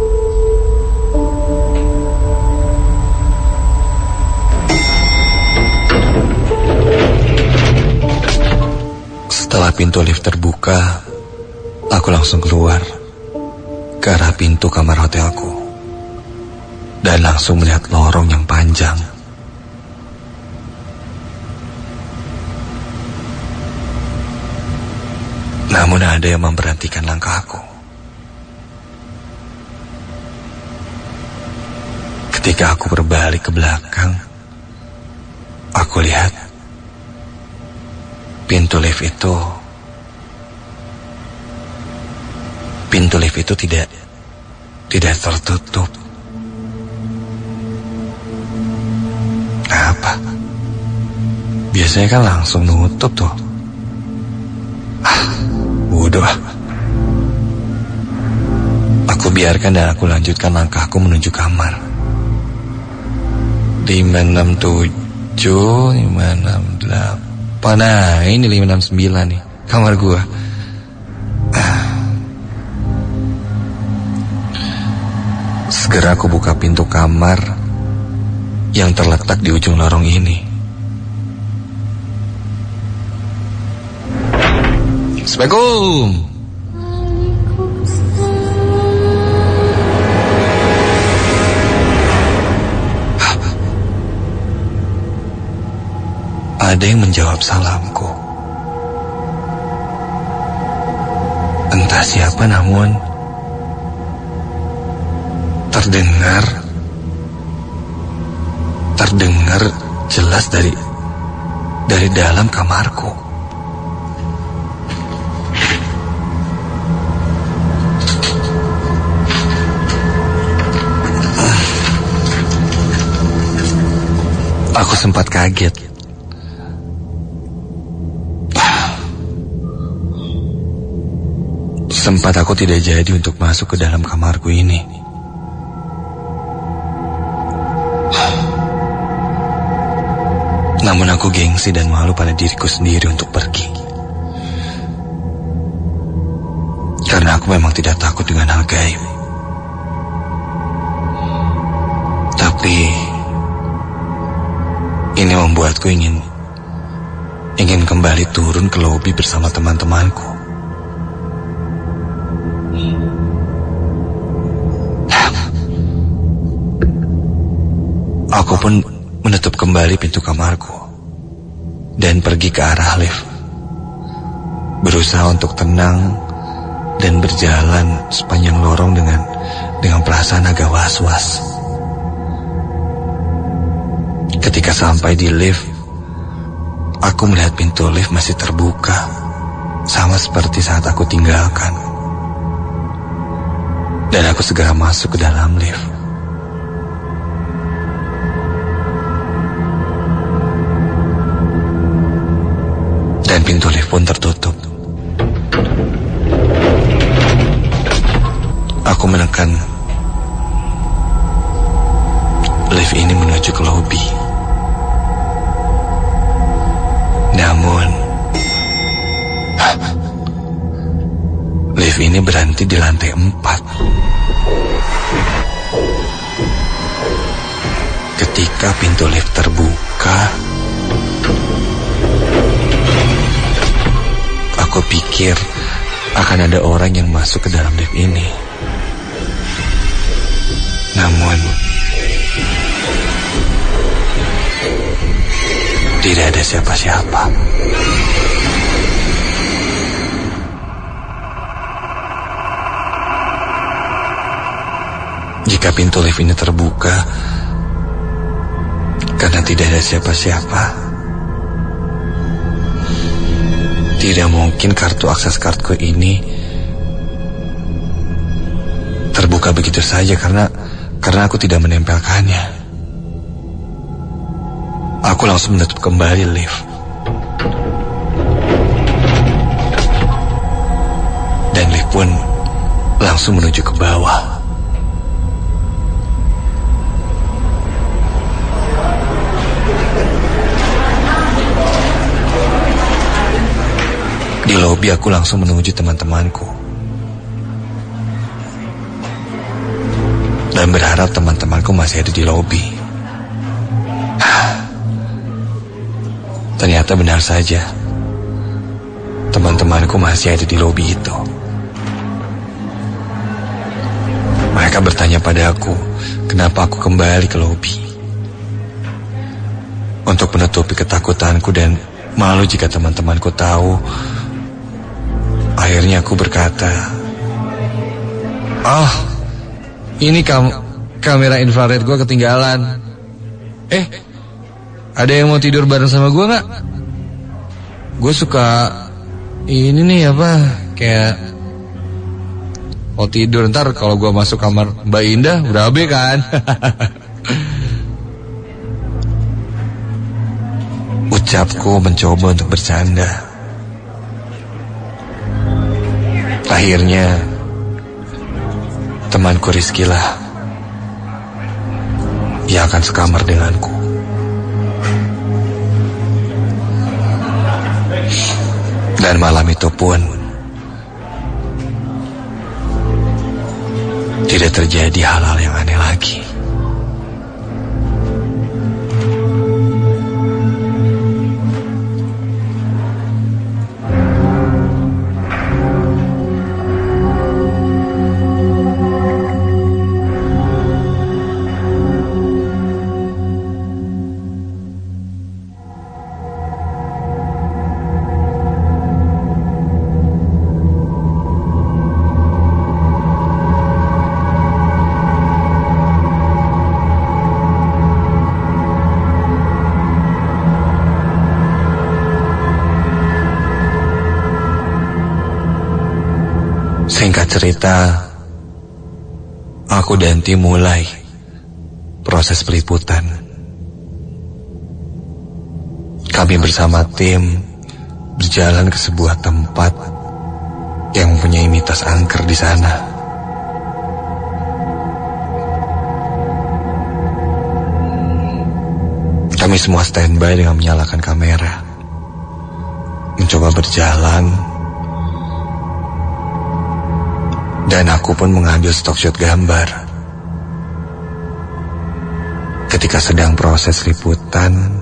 Setelah pintu lift terbuka, aku langsung keluar ke arah pintu kamar hotelku dan langsung melihat lorong yang panjang. Namun ada yang memberhentikan langkahku. Ketika aku berbalik ke belakang, aku lihat pintu lift itu tidak tertutup. Apa? Biasanya kan langsung nutup tuh. Bodoh. Aku biarkan dan aku lanjutkan langkahku menuju kamar. 567, 568. Nah, ini 569 nih, kamar gua. Segera aku buka pintu kamar yang terletak di ujung lorong ini. Assalamualaikum. ada yang menjawab salamku. Entah siapa, namun terdengar jelas dari dalam kamarku. Aku sempat kaget. Sempat aku tidak jadi untuk masuk ke dalam kamarku ini. Namun aku gengsi dan malu pada diriku sendiri untuk pergi. Karena aku memang tidak takut dengan hal gaib. Tapi ini membuatku ingin kembali turun ke lobi bersama teman-temanku. Aku pun menutup kembali pintu kamarku dan pergi ke arah lift. Berusaha untuk tenang dan berjalan sepanjang lorong dengan perasaan agak was-was. Ketika sampai di lift, aku melihat pintu lift masih terbuka, sama seperti saat aku tinggalkan. Dan aku segera masuk ke dalam lift. Dan pintu lift pun tertutup. Aku menekan lift ini menuju ke lobi. Namun lift ini berhenti di lantai 4. Ketika pintu lift terbuka, aku pikir akan ada orang yang masuk ke dalam lift ini. Namun tidak ada siapa-siapa. Jika pintu lift ini terbuka karena tidak ada siapa-siapa, tidak mungkin kartu akses kartuku ini terbuka begitu saja karena aku tidak menempelkannya. Aku langsung menutup kembali lift. Dan lift pun langsung menuju ke bawah. Di lobi aku langsung menuju teman-temanku. Dan berharap teman-temanku masih ada di lobi. Ternyata benar saja, teman-temanku masih ada di lobi itu. Mereka bertanya pada aku, kenapa aku kembali ke lobi. Untuk menutupi ketakutanku dan malu jika teman-temanku tahu, akhirnya aku berkata, "Oh, ini kamera infrared gue ketinggalan. Ada yang mau tidur bareng sama gue gak? Gue suka ini nih kayak mau tidur, ntar kalau gue masuk kamar Mbak Indah udah abe kan." Ucapku mencoba untuk bercanda. Akhirnya temanku Rizky lah yang akan sekamar denganku. Dan malam itu pun tidak terjadi hal-hal yang aneh lagi. Singkat cerita, aku dan tim mulai proses peliputan. Kami bersama tim berjalan ke sebuah tempat yang mempunyai mitos angker di sana. Kami semua standby dengan menyalakan kamera, mencoba berjalan, dan aku pun mengambil stok shot gambar. Ketika sedang proses liputan,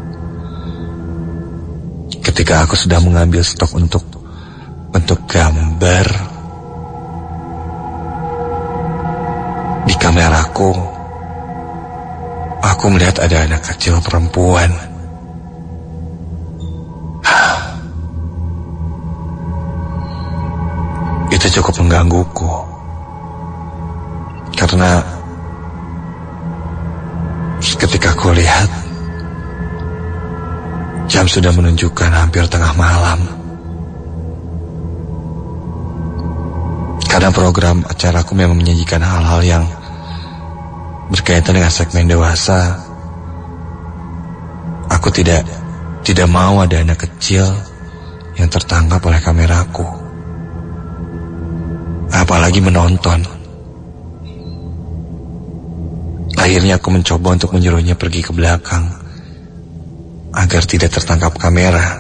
ketika aku sudah mengambil stok untuk gambar, di kameraku, aku melihat ada anak kecil perempuan. Itu cukup menggangguku, karena ketika aku lihat, jam sudah menunjukkan hampir tengah malam. Karena program acaraku memang menyajikan hal-hal yang berkaitan dengan segmen dewasa, aku tidak mau ada anak kecil yang tertangkap oleh kameraku, apalagi menonton. Akhirnya aku mencoba untuk menyuruhnya pergi ke belakang agar tidak tertangkap kamera.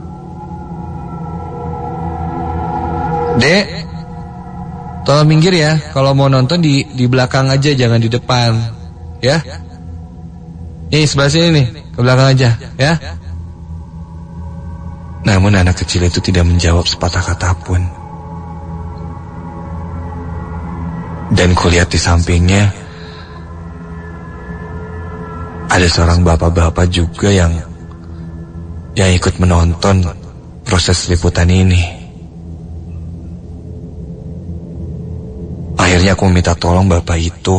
Dek, tolong minggir ya. Kalau mau nonton di belakang aja, jangan di depan, ya. Nih sebelah sini nih, ke belakang aja, ya. Namun anak kecil itu tidak menjawab sepatah kata pun. Dan kulihat di sampingnya ada seorang bapak-bapak juga yang ikut menonton proses liputan ini. Akhirnya aku meminta tolong bapak itu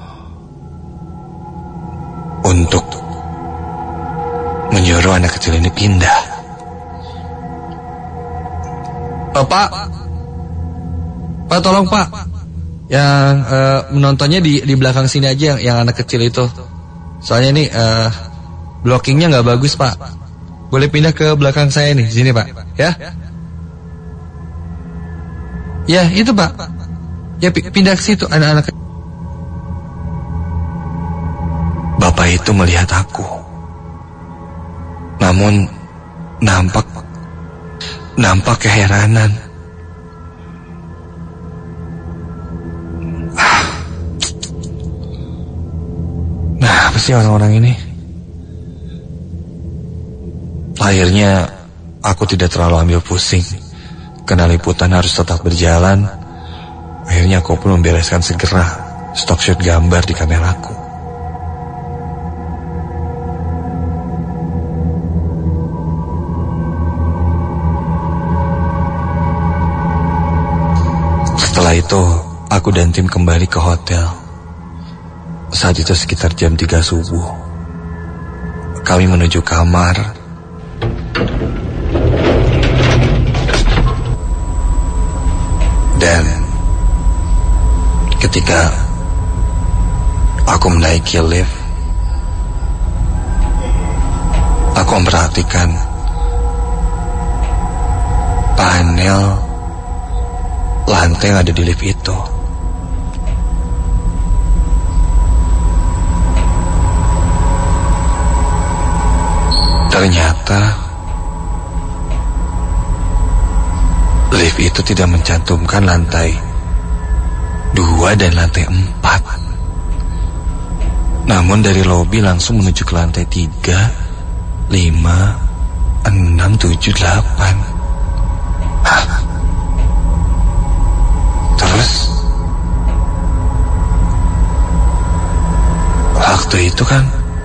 untuk menyuruh anak kecil ini pindah. Pak, tolong Pak, yang menontonnya di belakang sini aja, yang anak kecil itu. Soalnya ini blockingnya nggak bagus Pak. Boleh pindah ke belakang saya nih, sini Pak, ya? Ya itu Pak. Ya pindah ke situ anak-anak. Bapak itu melihat aku, namun nampak keheranan. Nah, apa sih orang-orang ini? Akhirnya aku tidak terlalu ambil pusing, karena liputan harus tetap berjalan. Akhirnya aku pun membereskan segera stok shot gambar di kameraku. Setelah itu, aku dan tim kembali ke hotel. Saat itu sekitar jam 3 subuh. Kami menuju kamar. Dan ketika aku menaiki lift, aku memperhatikan panel lantai yang ada di lift itu. Ternyata lift itu tidak mencantumkan lantai 2 dan lantai 4. Namun dari lobi langsung menuju ke lantai 3, 5, 6, 7, 8. Terus waktu itu kan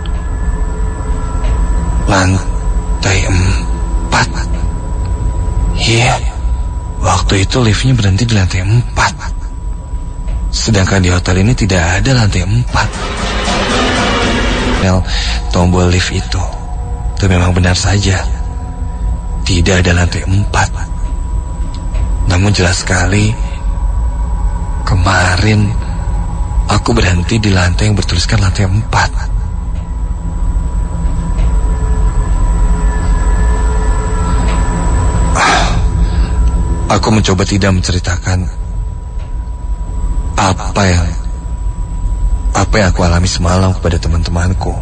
lantai 4. Iya, waktu itu liftnya berhenti di lantai 4. Sedangkan di hotel ini tidak ada lantai 4. Tombol lift itu memang benar saja tidak ada lantai 4. Namun jelas sekali Kemarin aku berhenti di lantai yang bertuliskan lantai 4. Aku mencoba tidak menceritakan apa yang aku alami semalam kepada teman-temanku.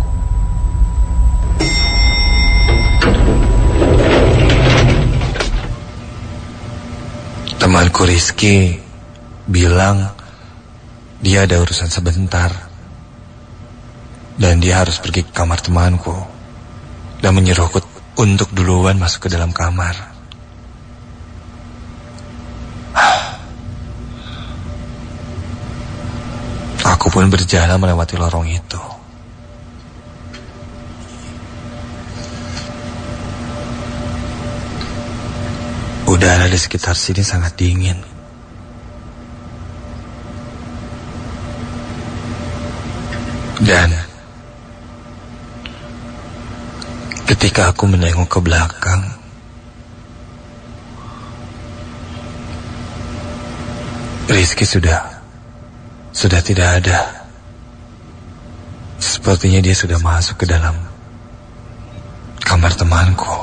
Temanku Rizky bilang dia ada urusan sebentar dan dia harus pergi ke kamar temanku dan menyuruhku untuk duluan masuk ke dalam kamar. Aku pun berjalan melewati lorong itu. Udara di sekitar sini sangat dingin. Dan ketika aku menengok ke belakang, Rizky sudah tidak ada. Sepertinya dia sudah masuk ke dalam kamar temanku.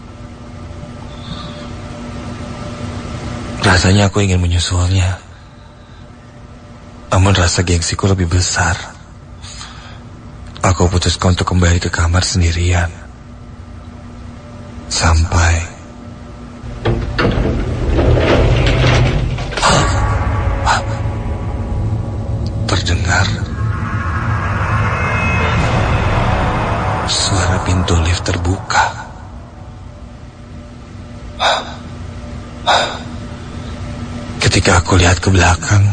Rasanya aku ingin menyusulnya, namun rasa gengsiku lebih besar. Aku putuskan untuk kembali ke kamar sendirian. Sampai terdengar suara pintu lift terbuka. Ketika aku lihat ke belakang,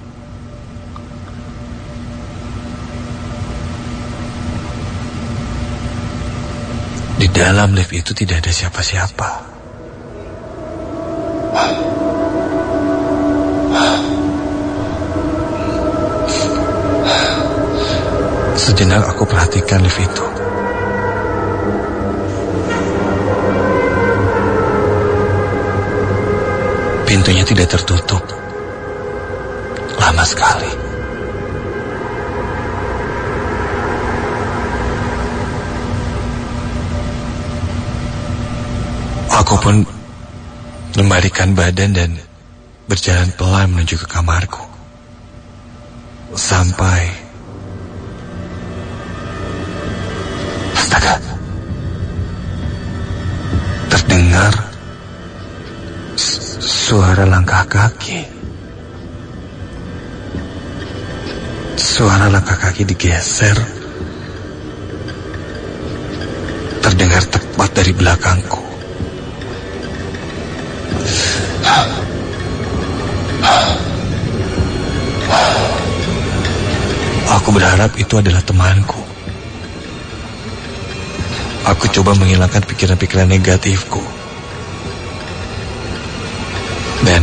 di dalam lift itu tidak ada siapa-siapa. Sejenak aku perhatikan lift itu. Pintunya tidak tertutup. Lama sekali. Aku pun membalikan badan dan berjalan pelan menuju ke kamarku. Sampai astaga, terdengar suara langkah kaki. Suara langkah kaki digeser, terdengar tepat dari belakangku. Aku berharap itu adalah temanku. Aku coba menghilangkan pikiran-pikiran negatifku. Dan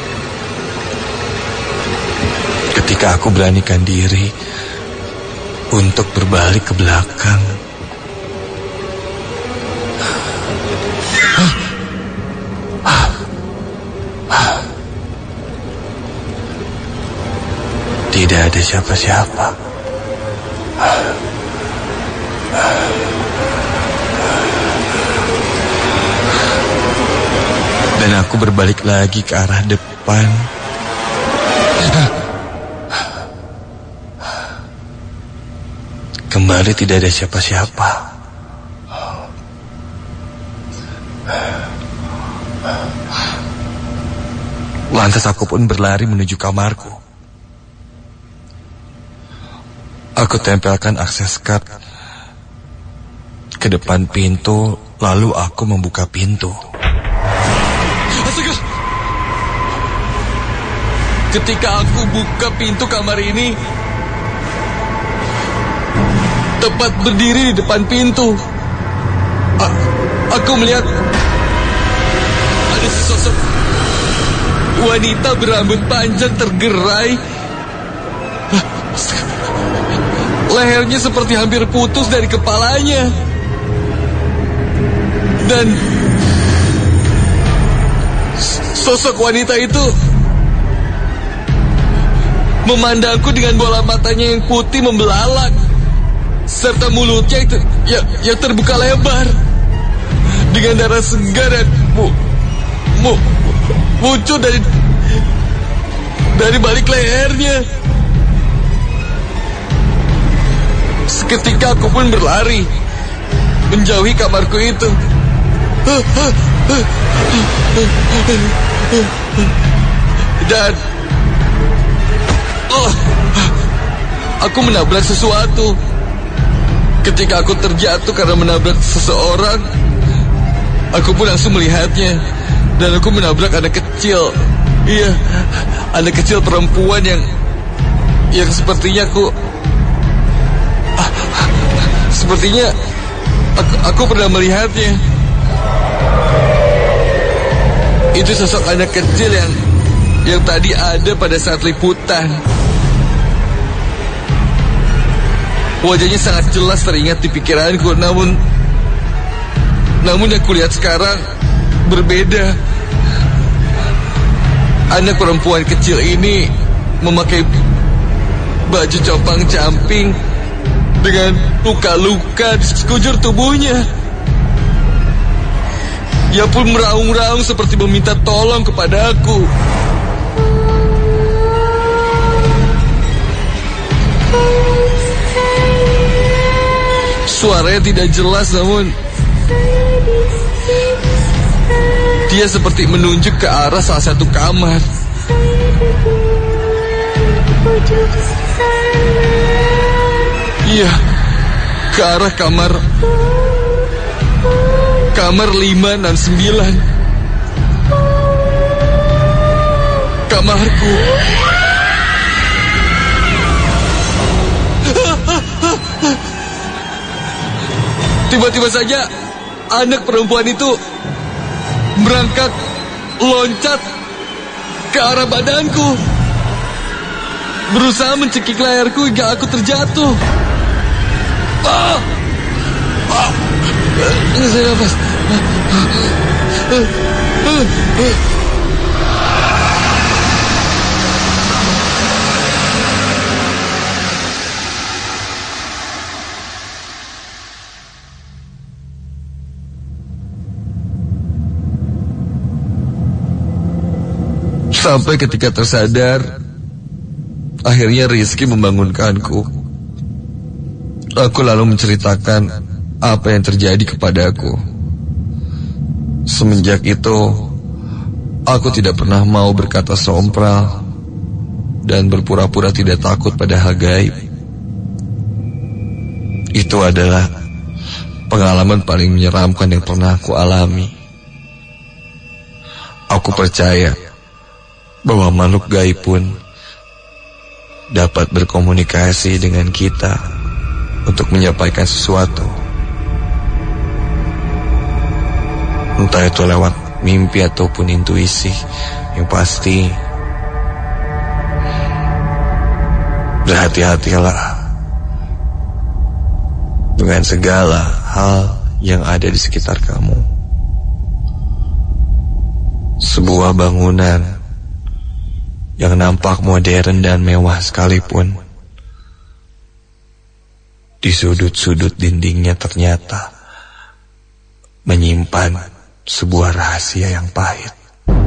ketika aku beranikan diri untuk berbalik ke belakang, tidak ada siapa-siapa. Dan aku berbalik lagi ke arah depan. Kembali tidak ada siapa-siapa. Lantas aku pun berlari menuju kamarku. Aku tempelkan akses card ke depan pintu, lalu aku membuka pintu. Astaga! Ketika aku buka pintu kamar ini, tepat berdiri di depan pintu, aku melihat ada sesosok wanita berambut panjang tergerai. Lehernya seperti hampir putus dari kepalanya. Dan sosok wanita itu memandangku dengan bola matanya yang putih membelalak, serta mulutnya yang terbuka lebar dengan darah segar dan muncul dari balik lehernya. Seketika aku pun berlari menjauhi kamarku itu. Dan aku menabrak sesuatu. Ketika aku terjatuh karena menabrak seseorang, aku pun langsung melihatnya. Dan aku menabrak anak kecil. Iya, anak kecil perempuan yang sepertinya sepertinya aku pernah melihatnya. Itu sosok anak kecil yang tadi ada pada saat liputan. Wajahnya sangat jelas teringat di pikiranku, namun yang kulihat sekarang berbeda. Anak perempuan kecil ini memakai baju compang-camping dengan luka-luka di sekujur tubuhnya. Ia pun meraung-raung seperti meminta tolong kepada aku. Suaranya tidak jelas, namun dia seperti menunjuk ke arah salah satu kamar. Iya, ke arah kamar 569. Kamarku. Tiba-tiba saja anak perempuan itu merangkak loncat ke arah badanku, berusaha mencekik leherku hingga aku terjatuh. Ini saya nafas. Sampai ketika tersadar, akhirnya Rizky membangunkanku. Aku lalu menceritakan apa yang terjadi kepadaku. Semenjak itu, aku tidak pernah mau berkata sompral dan berpura-pura tidak takut pada hal gaib. Itu adalah pengalaman paling menyeramkan yang pernah aku alami. Aku percaya bahwa makhluk gaib pun dapat berkomunikasi dengan kita untuk menyampaikan sesuatu. Entah itu lewat mimpi ataupun intuisi. Yang pasti, berhati-hatilah dengan segala hal yang ada di sekitar kamu. Sebuah bangunan yang nampak modern dan mewah sekalipun, di sudut-sudut dindingnya ternyata menyimpan sebuah rahasia yang pahit.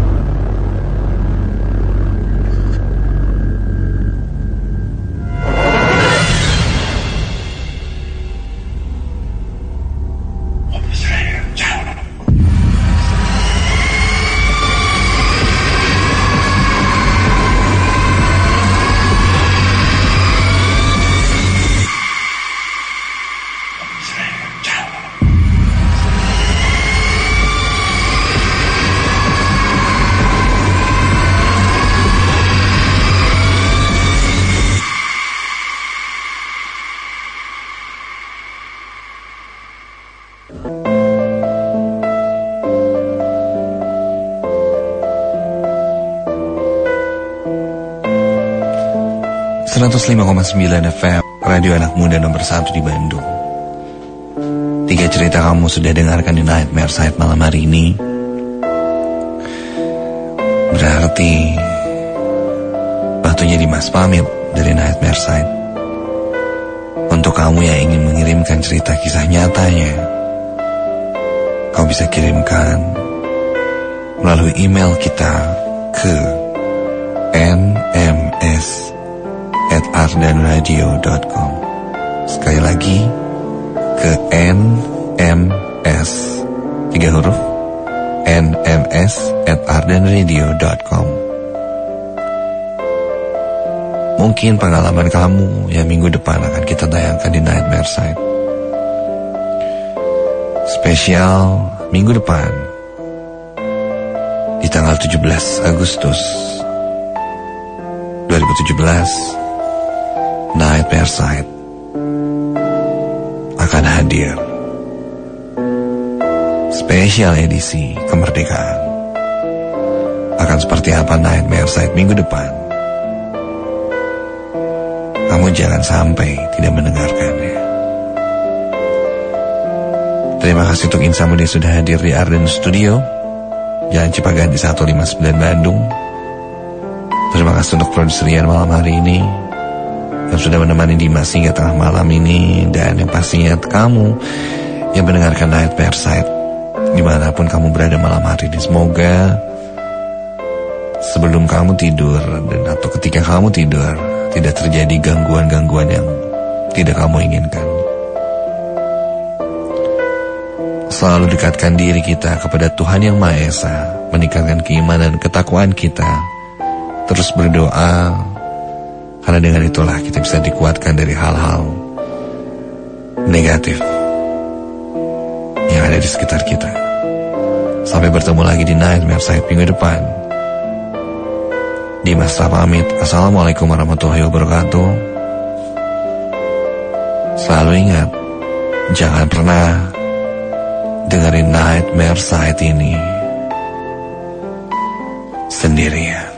FM, radio anak muda nomor 1 di Bandung. 3 cerita kamu sudah dengarkan di Nightmare Side malam hari ini. Berarti Waktunya Dimas pamit dari Nightmare Side. Untuk kamu yang ingin mengirimkan cerita kisah nyatanya, kau bisa kirimkan melalui email kita ke nms@ardanradio.com. Sekali lagi, ke nms 3 huruf nms@ardanradio.com. Mungkin pengalaman kamu yang minggu depan akan kita tayangkan di Nightmare Side. Spesial minggu depan di tanggal 17 Agustus 2017, Nightmare Side akan hadir. Spesial edisi kemerdekaan. Akan seperti apa Nightmare Side minggu depan? Kamu jangan sampai tidak mendengarkannya. Terima kasih untuk Insamudi sudah hadir di Ardan Studio, Jalan Cipaganti 159 Bandung. Terima kasih untuk produser Ian malam hari ini yang sudah menemani Dimas hingga tengah malam ini. Dan yang pastinya kamu yang mendengarkan Nightmare Side dimanapun kamu berada malam hari ini, semoga sebelum kamu tidur dan atau ketika kamu tidur tidak terjadi gangguan-gangguan yang tidak kamu inginkan. Selalu dekatkan diri kita kepada Tuhan Yang Maha Esa, meningkatkan keimanan dan ketakwaan kita. Terus berdoa, karena dengan itulah kita bisa dikuatkan dari hal-hal negatif yang ada di sekitar kita. Sampai bertemu lagi di Nightmare Side minggu depan. Dimas pamit. Assalamualaikum warahmatullahi wabarakatuh. Selalu ingat, jangan pernah dengerin Nightmare Side ini sendirian.